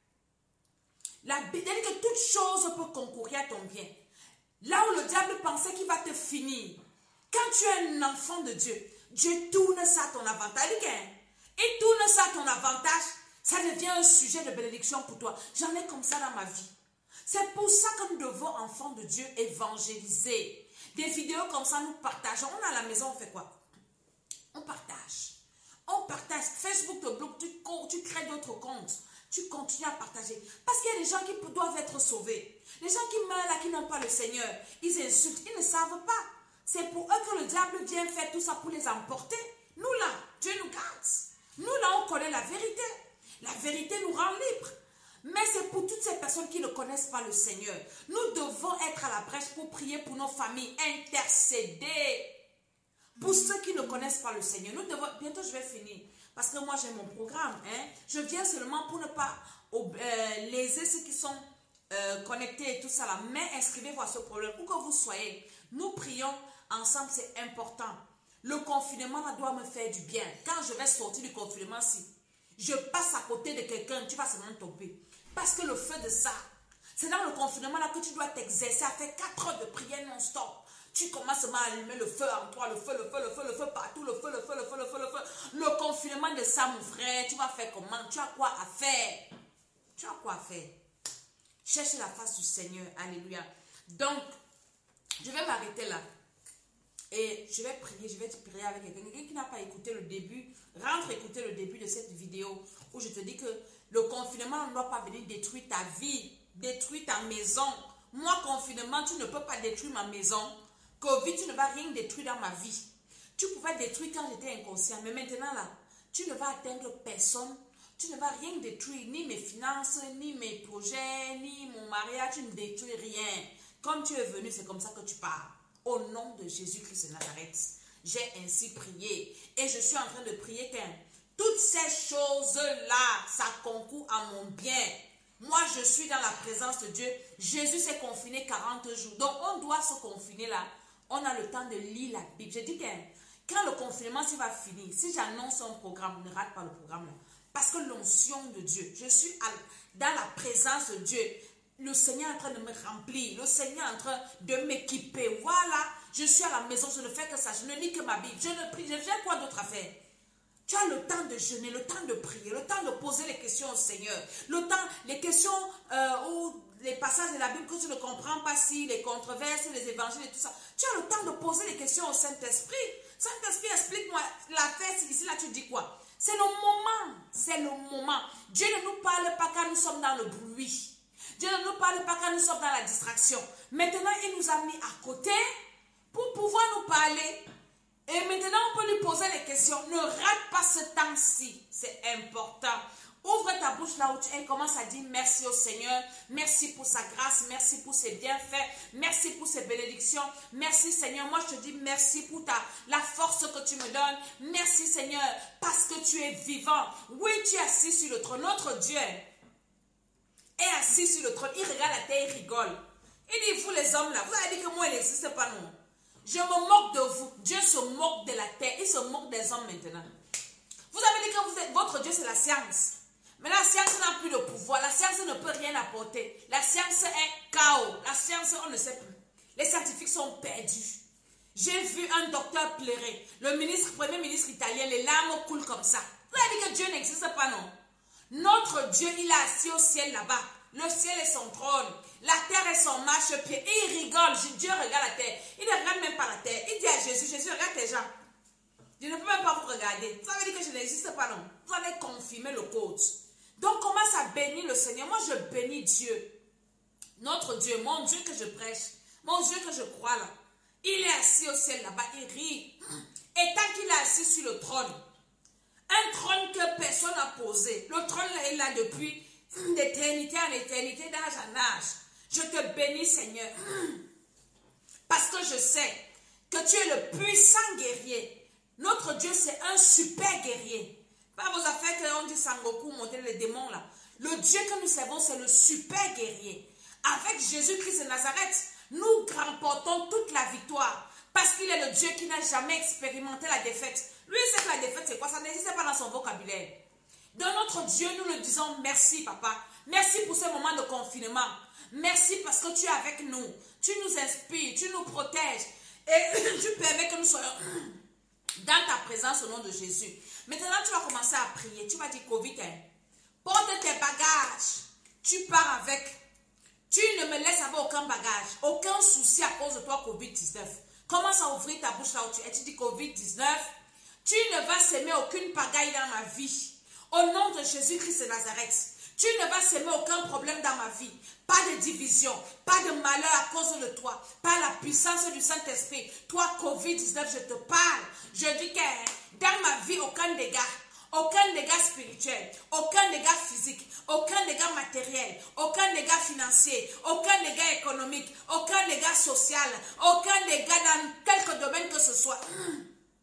La Bible dit que toute chose peut concourir à ton bien. Là où le diable pensait qu'il va te finir. Quand tu es un enfant de Dieu, Dieu tourne ça à ton avantage. Il tourne ça à ton avantage. Ça devient un sujet de bénédiction pour toi. J'en ai comme ça dans ma vie. C'est pour ça que nous devons, enfants de Dieu, évangéliser. Des vidéos comme ça, nous partageons. On est à la maison, on fait quoi? On partage. On partage. Facebook te bloque, tu crées d'autres comptes. Tu continues à partager. Parce qu'il y a des gens qui doivent être sauvés. Les gens qui meurent là, qui n'ont pas le Seigneur, ils insultent, ils ne savent pas. C'est pour eux que le diable vient faire tout ça pour les emporter. Nous là, Dieu nous garde. Nous là, on connaît la vérité. La vérité nous rend libres. Mais c'est pour toutes ces personnes qui ne connaissent pas le Seigneur. Nous devons être à la brèche pour prier pour nos familles, intercéder. Pour ceux qui ne connaissent pas le Seigneur, nous devons, bientôt je vais finir, parce que moi j'ai mon programme. Je viens seulement pour ne pas léser ceux qui sont connectés et tout ça là. Mais inscrivez-vous à ce problème, où que vous soyez. Nous prions ensemble, c'est important. Le confinement là doit me faire du bien. Quand je vais sortir du confinement, si je passe à côté de quelqu'un, tu vas seulement tomber. Parce que le feu de ça, c'est dans le confinement là que tu dois t'exercer à faire 4 heures de prière non-stop. Tu commences à allumer le feu en toi, le feu partout, le feu. Le confinement de ça, mon frère, tu vas faire comment? Tu as quoi à faire? Tu as quoi à faire? Cherche la face du Seigneur, alléluia. Donc, je vais m'arrêter là. Et je vais prier avec quelqu'un qui n'a pas écouté le début. Rentre écouter le début de cette vidéo où je te dis que le confinement ne doit pas venir détruire ta vie, détruire ta maison. Moi, confinement, tu ne peux pas détruire ma maison. Covid, tu ne vas rien détruire dans ma vie. Tu pouvais détruire quand j'étais inconscient, mais maintenant là, tu ne vas atteindre personne. Tu ne vas rien détruire, ni mes finances, ni mes projets, ni mon mariage. Tu ne détruis rien. Comme tu es venu, c'est comme ça que tu pars. Au nom de Jésus-Christ de Nazareth, j'ai ainsi prié. Et je suis en train de prier que toutes ces choses-là, ça concourt à mon bien. Moi, je suis dans la présence de Dieu. Jésus s'est confiné 40 jours. Donc, on doit se confiner là. On a le temps de lire la Bible. Je dis que quand le confinement va finir, si j'annonce un programme, ne rate pas le programme là. Parce que l'onction de Dieu, je suis dans la présence de Dieu. Le Seigneur est en train de me remplir. Le Seigneur est en train de m'équiper. Voilà, je suis à la maison, je ne fais que ça. Je ne lis que ma Bible. Je ne prie. Je fais quoi d'autre à faire? Tu as le temps de jeûner, le temps de prier, le temps de poser les questions au Seigneur. Le temps, les questions ou les passages de la Bible que tu ne comprends pas, si les controverses, les évangiles et tout ça. Tu as le temps de poser les questions au Saint-Esprit. Saint-Esprit, explique-moi l'affaire ici, là tu dis quoi? C'est le moment, c'est le moment. Dieu ne nous parle pas quand nous sommes dans le bruit. Dieu ne nous parle pas quand nous sommes dans la distraction. Maintenant, il nous a mis à côté pour pouvoir nous parler. Et maintenant, on peut lui poser les questions. Ne rate pas ce temps-ci. C'est important. Ouvre ta bouche là où tu es et commence à dire merci au Seigneur. Merci pour sa grâce. Merci pour ses bienfaits. Merci pour ses bénédictions. Merci Seigneur. Moi, je te dis merci pour la force que tu me donnes. Merci Seigneur parce que tu es vivant. Oui, tu es assis sur le trône. Notre Dieu est assis sur le trône. Il regarde la terre, il rigole. Il dit, vous les hommes là, vous avez dit que moi, il n'existe pas, non? Je me moque de vous. Dieu se moque de la terre. Il se moque des hommes maintenant. Vous avez dit que votre Dieu, c'est la science. Mais la science n'a plus de pouvoir. La science ne peut rien apporter. La science est chaos. La science, on ne sait plus. Les scientifiques sont perdus. J'ai vu un docteur pleurer. Le premier ministre italien, les larmes coulent comme ça. Vous avez dit que Dieu n'existe pas, non? Notre Dieu, il est assis au ciel là-bas. Le ciel est son trône. La terre est son marchepied. Et il rigole. Dieu regarde la terre. Il ne regarde même pas la terre. Il dit à Jésus, Jésus, regarde tes gens. Je ne peux même pas vous regarder. Ça veut dire que je n'existe pas, non? Vous allez confirmer le code. Donc, commence à bénir le Seigneur. Moi, je bénis Dieu. Notre Dieu, mon Dieu que je prêche. Mon Dieu que je crois là. Il est assis au ciel là-bas. Il rit. Et tant qu'il est assis sur le trône, un trône que personne n'a posé. Le trône là, est là depuis d'éternité en éternité, d'âge en âge. Je te bénis, Seigneur. Parce que je sais que tu es le puissant guerrier. Notre Dieu, c'est un super guerrier. Pas vos affaires que on dit Sangoku, monter les démons là. Le Dieu que nous servons, c'est le super guerrier. Avec Jésus-Christ de Nazareth, nous remportons toute la victoire. Parce qu'il est le Dieu qui n'a jamais expérimenté la défaite. Lui, il sait que la défaite, c'est quoi? Ça n'existe pas dans son vocabulaire. Dans notre Dieu, nous le disons merci, papa. Merci pour ce moment de confinement. Merci parce que tu es avec nous. Tu nous inspires, tu nous protèges. Et tu permets que nous soyons dans ta présence au nom de Jésus. Maintenant, tu vas commencer à prier. Tu vas dire, Covid, porte tes bagages. Tu pars avec. Tu ne me laisses avoir aucun bagage. Aucun souci à cause de toi, Covid-19. Commence à ouvrir ta bouche là où tu es. Tu dis, Covid-19, tu ne vas s'aimer aucune pagaille dans ma vie. Au nom de Jésus-Christ de Nazareth, tu ne vas s'aimer aucun problème dans ma vie. Pas de division, pas de malheur à cause de toi. Pas la puissance du Saint-Esprit. Toi, Covid-19, je te parle. Je dis que dans ma vie, aucun dégât. Aucun dégât spirituel, aucun dégât physique, aucun dégât matériel, aucun dégât financier, aucun dégât économique, aucun dégât social, aucun dégât dans quelque domaine que ce soit.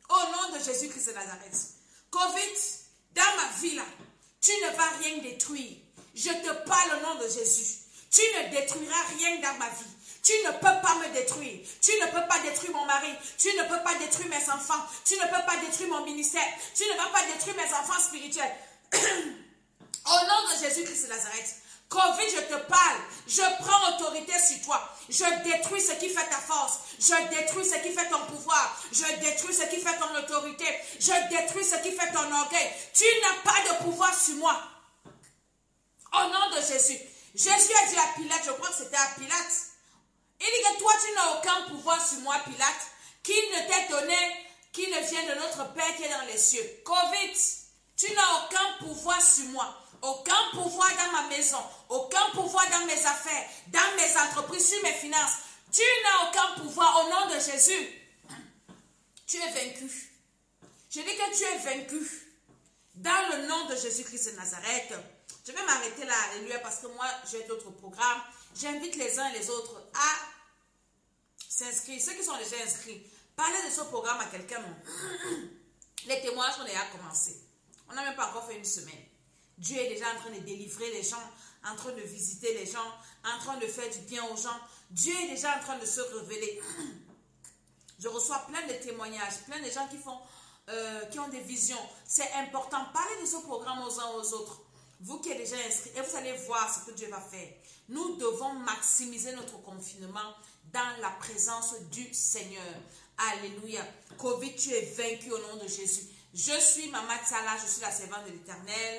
Au nom de Jésus-Christ de Nazareth. Covid, dans ma vie là, tu ne vas rien détruire. Je te parle au nom de Jésus. Tu ne détruiras rien dans ma vie. Tu ne peux pas me détruire. Tu ne peux pas détruire mon mari. Tu ne peux pas détruire mes enfants. Tu ne peux pas détruire mon ministère. Tu ne vas pas détruire mes enfants spirituels. Au nom de Jésus-Christ de Nazareth. Covid, je te parle. Je prends autorité sur toi. Je détruis ce qui fait ta force. Je détruis ce qui fait ton pouvoir. Je détruis ce qui fait ton autorité. Je détruis ce qui fait ton orgueil. Tu n'as pas de pouvoir sur moi. Au nom de Jésus. Jésus a dit à Pilate, je crois que c'était à Pilate. Il dit que toi, tu n'as aucun pouvoir sur moi, Pilate, qui ne t'est donné, qui ne vient de notre Père qui est dans les cieux. Covid, tu n'as aucun pouvoir sur moi. Aucun pouvoir dans ma maison, aucun pouvoir dans mes affaires, dans mes entreprises, sur mes finances. Tu n'as aucun pouvoir au nom de Jésus. Tu es vaincu. Je dis que tu es vaincu. Dans le nom de Jésus-Christ de Nazareth. Je vais m'arrêter là, alléluia, parce que moi, j'ai d'autres programmes. J'invite les uns et les autres à s'inscrire. Ceux qui sont déjà inscrits, parlez de ce programme à quelqu'un. Les témoignages ont déjà commencé. On n'a même pas encore fait une semaine. Dieu est déjà en train de délivrer les gens, en train de visiter les gens, en train de faire du bien aux gens. Dieu est déjà en train de se révéler. Je reçois plein de témoignages, plein de gens qui ont des visions. C'est important. Parlez de ce programme aux uns aux autres. Vous qui êtes déjà inscrits, et vous allez voir ce que Dieu va faire. Nous devons maximiser notre confinement dans la présence du Seigneur. Alléluia. Covid, tu es vaincu au nom de Jésus. Je suis Maman Tsala, je suis la servante de l'Éternel.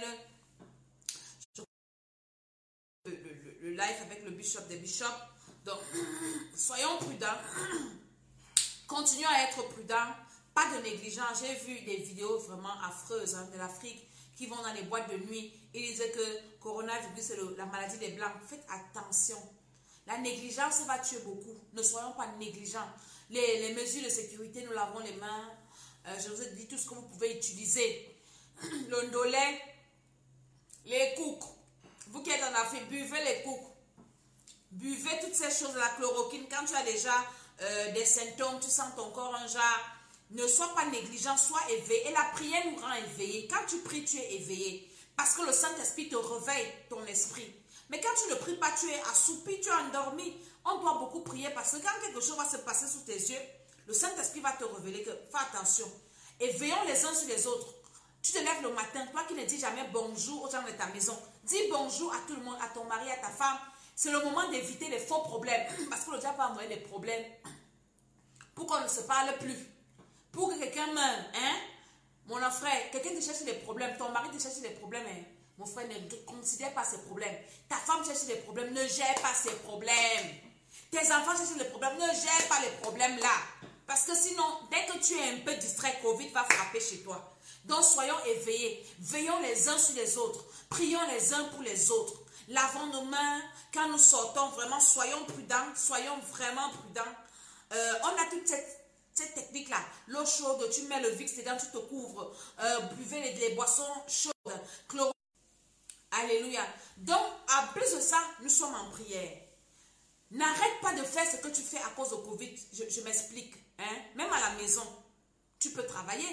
Le live avec le bishop des bishops. Donc, soyons prudents. Continuons à être prudents. Pas de négligence. J'ai vu des vidéos vraiment affreuses de l'Afrique qui vont dans les boîtes de nuit. Ils disaient que coronavirus, c'est la maladie des Blancs. Faites attention. La négligence va tuer beaucoup. Ne soyons pas négligents. Les mesures de sécurité, nous lavons les mains. Je vous ai dit tout ce que vous pouvez utiliser. Le ndolet, les coucs. Vous qui êtes en Afrique, buvez les coucs. Buvez toutes ces choses, la chloroquine. Quand tu as déjà des symptômes, tu sens ton corps un genre. Ne sois pas négligent, sois éveillé. Et la prière nous rend éveillés. Quand tu pries, tu es éveillé. Parce que le Saint-Esprit te réveille ton esprit. Mais quand tu ne pries pas, tu es assoupi, tu es endormi. On doit beaucoup prier parce que quand quelque chose va se passer sous tes yeux, le Saint-Esprit va te révéler que fais attention. Et veillons les uns sur les autres. Tu te lèves le matin, toi qui ne dis jamais bonjour aux gens de ta maison. Dis bonjour à tout le monde, à ton mari, à ta femme. C'est le moment d'éviter les faux problèmes. Parce que le diable va envoyer des problèmes pour qu'on ne se parle plus. Pour que quelqu'un meure, hein? Mon frère, quelqu'un te cherche des problèmes, ton mari te cherche des problèmes, hein? Mon frère, ne considère pas ces problèmes. Ta femme cherche des problèmes, ne gère pas ces problèmes. Tes enfants cherchent des problèmes, ne gère pas les problèmes là. Parce que sinon, dès que tu es un peu distrait, Covid va frapper chez toi. Donc soyons éveillés, veillons les uns sur les autres, prions les uns pour les autres. Lavons nos mains, quand nous sortons, vraiment, soyons prudents, soyons vraiment prudents. On a toute cette technique-là. L'eau chaude, tu mets le Vicks dedans, tu te couvres. Buvez les boissons chaudes. Chloro. Alléluia. Donc, en plus de ça, nous sommes en prière. N'arrête pas de faire ce que tu fais à cause de Covid. Je m'explique. Hein? Même à la maison, tu peux travailler.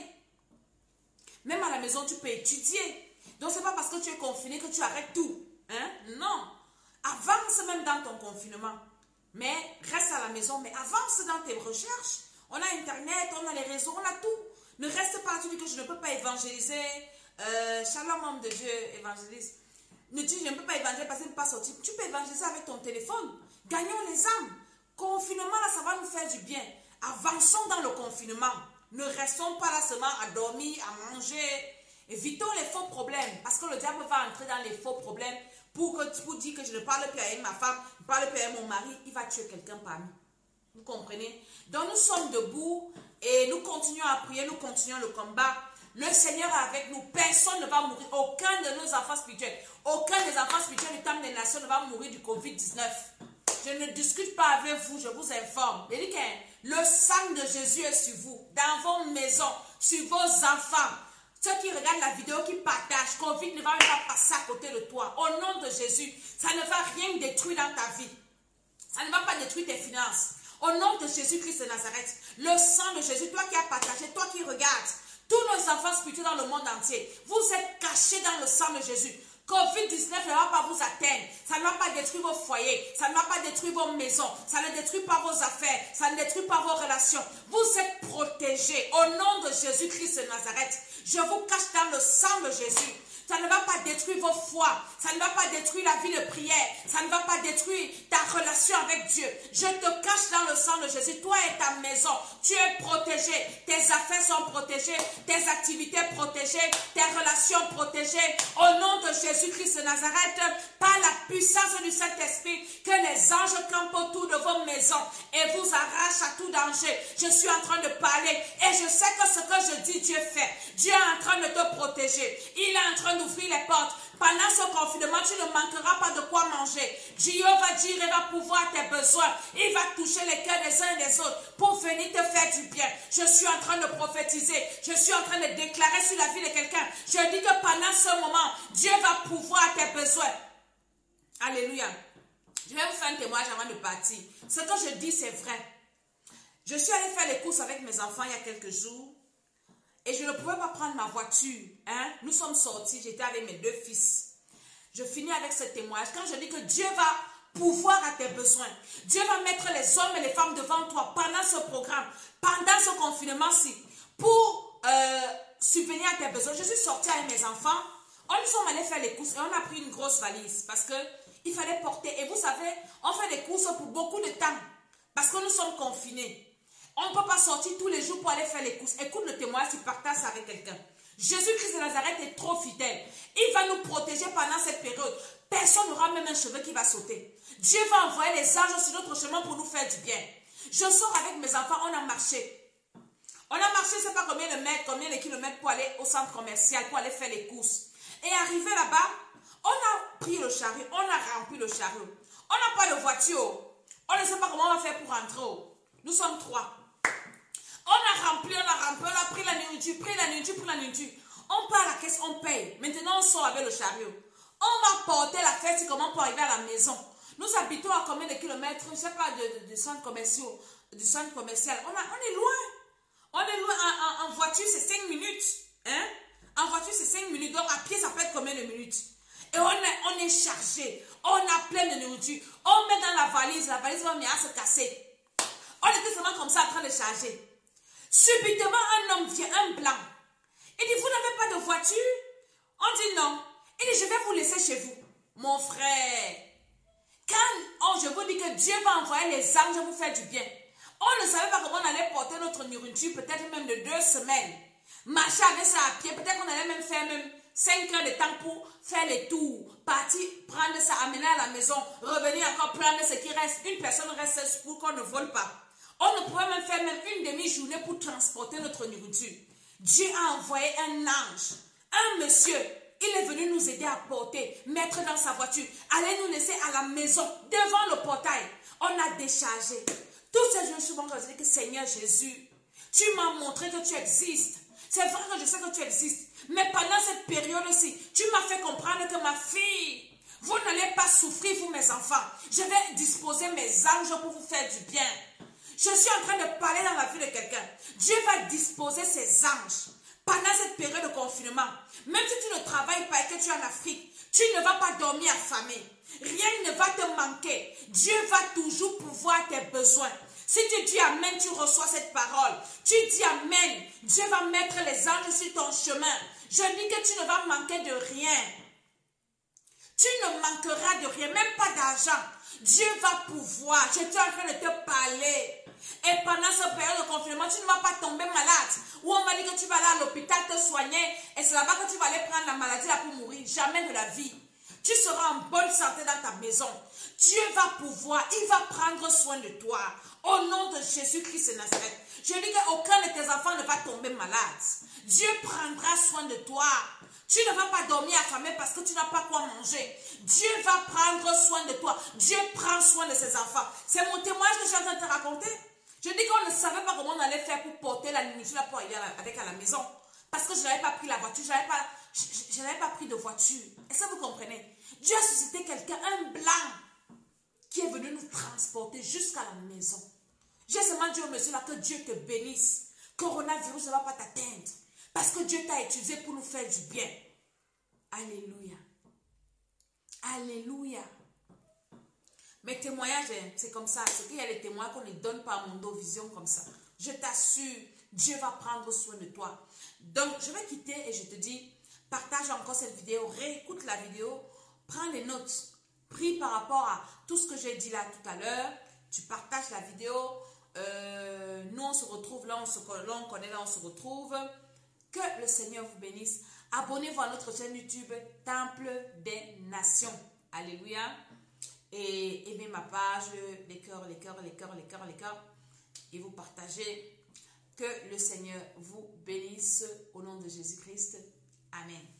Même à la maison, tu peux étudier. Donc, ce n'est pas parce que tu es confiné que tu arrêtes tout. Hein? Non. Avance même dans ton confinement. Mais reste à la maison, mais avance dans tes recherches. On a Internet, on a les réseaux, on a tout. Ne reste pas, tu dis que je ne peux pas évangéliser. Shalom, homme de Dieu, évangéliste. Ne dis, je ne peux pas évangéliser parce que je ne peux pas sortir. Tu peux évangéliser avec ton téléphone. Gagnons les âmes. Confinement, là, ça va nous faire du bien. Avançons dans le confinement. Ne restons pas là seulement à dormir, à manger. Évitons les faux problèmes. Parce que le diable va entrer dans les faux problèmes pour dire que je ne parle plus avec ma femme, je ne parle plus avec mon mari. Il va tuer quelqu'un parmi. Vous comprenez? Donc nous sommes debout et nous continuons à prier, nous continuons le combat. Le Seigneur est avec nous. Personne ne va mourir. Aucun de nos enfants spirituels, aucun des enfants spirituels du temps des nations ne va mourir du Covid-19. Je ne discute pas avec vous, je vous informe. Le sang de Jésus est sur vous, dans vos maisons, sur vos enfants. Ceux qui regardent la vidéo, qui partagent, Covid ne va même pas passer à côté de toi. Au nom de Jésus, ça ne va rien détruire dans ta vie. Ça ne va pas détruire tes finances. Au nom de Jésus-Christ de Nazareth, le sang de Jésus, toi qui as partagé, toi qui regardes, tous nos enfants spirituels dans le monde entier, vous êtes cachés dans le sang de Jésus. Covid-19 ne va pas vous atteindre, ça ne va pas détruire vos foyers, ça ne va pas détruire vos maisons, ça ne détruit pas vos affaires, ça ne détruit pas vos relations. Vous êtes protégés au nom de Jésus-Christ de Nazareth. Je vous cache dans le sang de Jésus. Ça ne va pas détruire vos foi, ça ne va pas détruire la vie de prière, ça ne va pas détruire ta relation avec Dieu. Je te cache dans le sang de Jésus. Toi et ta maison, tu es protégé. Tes affaires sont protégées, tes activités protégées, tes relations protégées. Au nom de Jésus-Christ de Nazareth, par la puissance du Saint-Esprit, que les anges campent autour de vos maisons et vous arrachent à tout danger. Je suis en train de parler et je sais que ce que je dis, Dieu fait. Dieu est en train de te protéger. Il est en train d'ouvrir les portes. Pendant ce confinement, tu ne manqueras pas de quoi manger. Dieu va dire et va pouvoir tes besoins. Il va toucher les cœurs des uns et des autres pour venir te faire du bien. Je suis en train de prophétiser. Je suis en train de déclarer sur la vie de quelqu'un. Je dis que pendant ce moment, Dieu va pouvoir tes besoins. Alléluia. Je vais vous faire un témoignage avant de partir. Ce que je dis, c'est vrai. Je suis allée faire les courses avec mes enfants il y a quelques jours. Et je ne pouvais pas prendre ma voiture. Hein? Nous sommes sortis, j'étais avec mes 2 fils. Je finis avec ce témoignage. Quand je dis que Dieu va pouvoir à tes besoins. Dieu va mettre les hommes et les femmes devant toi pendant ce programme, pendant ce confinement-ci, pour subvenir à tes besoins. Je suis sortie avec mes enfants. Nous sommes allés faire les courses et on a pris une grosse valise parce qu'il fallait porter. Et vous savez, on fait des courses pour beaucoup de temps parce que nous sommes confinés. On ne peut pas sortir tous les jours pour aller faire les courses. Écoute le témoignage, tu partages ça avec quelqu'un. Jésus-Christ de Nazareth est trop fidèle. Il va nous protéger pendant cette période. Personne n'aura même un cheveu qui va sauter. Dieu va envoyer les anges sur notre chemin pour nous faire du bien. Je sors avec mes enfants, on a marché. On a marché, je ne sais pas combien de mètres, combien de kilomètres pour aller au centre commercial, pour aller faire les courses. Et arrivé là-bas, on a pris le chariot, on a rempli le chariot. On n'a pas de voiture. On ne sait pas comment on va faire pour rentrer. Nous sommes 3. On a rempli, on a pris la nourriture, On part à la caisse, on paye. Maintenant, on sort avec le chariot. On va porter la fête comment pour arriver à la maison. Nous habitons à combien de kilomètres, je ne sais pas, du centre commercial. On est loin. On est loin. En voiture, c'est 5 minutes. Hein? En voiture, c'est 5 minutes. Donc, à pied, ça peut être combien de minutes? Et on est chargé. On a plein de nourriture. On met dans la valise va venir à se casser. On était seulement comme ça en train de charger. Subitement, un homme vient, un blanc. Il dit, vous n'avez pas de voiture? On dit non. Il dit, je vais vous laisser chez vous. Mon frère, quand je vous dis que Dieu va envoyer les anges vous faire du bien. On ne savait pas comment on allait porter notre nourriture, peut-être même de 2 semaines. Marcher avec ça à pied, peut-être qu'on allait même faire 5 heures de temps pour faire les tours. Partir, prendre ça, amener à la maison, revenir encore prendre ce qui reste. Une personne reste pour qu'on ne vole pas. On ne pouvait même faire une demi-journée pour transporter notre nourriture. Dieu a envoyé un ange, un monsieur. Il est venu nous aider à porter, mettre dans sa voiture, aller nous laisser à la maison, devant le portail. On a déchargé. Tous ces jours, souvent, je dis que Seigneur Jésus, tu m'as montré que tu existes. C'est vrai que je sais que tu existes. Mais pendant cette période-ci, tu m'as fait comprendre que ma fille, vous n'allez pas souffrir, vous mes enfants. Je vais disposer mes anges pour vous faire du bien. Je suis en train de parler dans la vie de quelqu'un. Dieu va disposer ses anges pendant cette période de confinement. Même si tu ne travailles pas et que tu es en Afrique, tu ne vas pas dormir affamé. Rien ne va te manquer. Dieu va toujours pouvoir tes besoins. Si tu dis Amen, tu reçois cette parole. Tu dis Amen, Dieu va mettre les anges sur ton chemin. Je dis que tu ne vas manquer de rien. Tu ne manqueras de rien, même pas d'argent. Dieu va pouvoir. Je suis en train de te parler. Et pendant cette période de confinement, tu ne vas pas tomber malade. Ou on va dire que tu vas aller à l'hôpital te soigner. Et c'est là-bas que tu vas aller prendre la maladie là pour mourir. Jamais de la vie. Tu seras en bonne santé dans ta maison. Dieu va pouvoir. Il va prendre soin de toi. Au nom de Jésus-Christ de Nazareth. Je dis qu'aucun de tes enfants ne va tomber malade. Dieu prendra soin de toi. Tu ne vas pas dormir affamé parce que tu n'as pas quoi manger. Dieu va prendre soin de toi. Dieu prend soin de ses enfants. C'est mon témoignage que je suis en train de te raconter. Je dis qu'on ne savait pas comment on allait faire pour porter la nourriture pour aller avec à la maison. Parce que je n'avais pas pris la voiture. Je n'avais pas pris de voiture. Est-ce que vous comprenez? Dieu a suscité quelqu'un, un blanc, qui est venu nous transporter jusqu'à la maison. J'ai seulement dit au monsieur là que Dieu te bénisse. Coronavirus ne va pas t'atteindre. Parce que Dieu t'a utilisé pour nous faire du bien. Alléluia. Alléluia. Mes témoignages, c'est comme ça. C'est qu'il y a des témoignages qu'on ne donne pas à Mondo Vision comme ça. Je t'assure, Dieu va prendre soin de toi. Donc, je vais quitter et je te dis, partage encore cette vidéo, réécoute la vidéo, prends les notes. Prie par rapport à tout ce que j'ai dit là tout à l'heure. Tu partages la vidéo. Nous, on se retrouve là, on connaît là, on se retrouve. Que le Seigneur vous bénisse. Abonnez-vous à notre chaîne YouTube, Temple des Nations. Alléluia. Et aimez ma page, les cœurs, les cœurs, les cœurs, les cœurs, les cœurs. Et vous partagez. Que le Seigneur vous bénisse au nom de Jésus-Christ. Amen.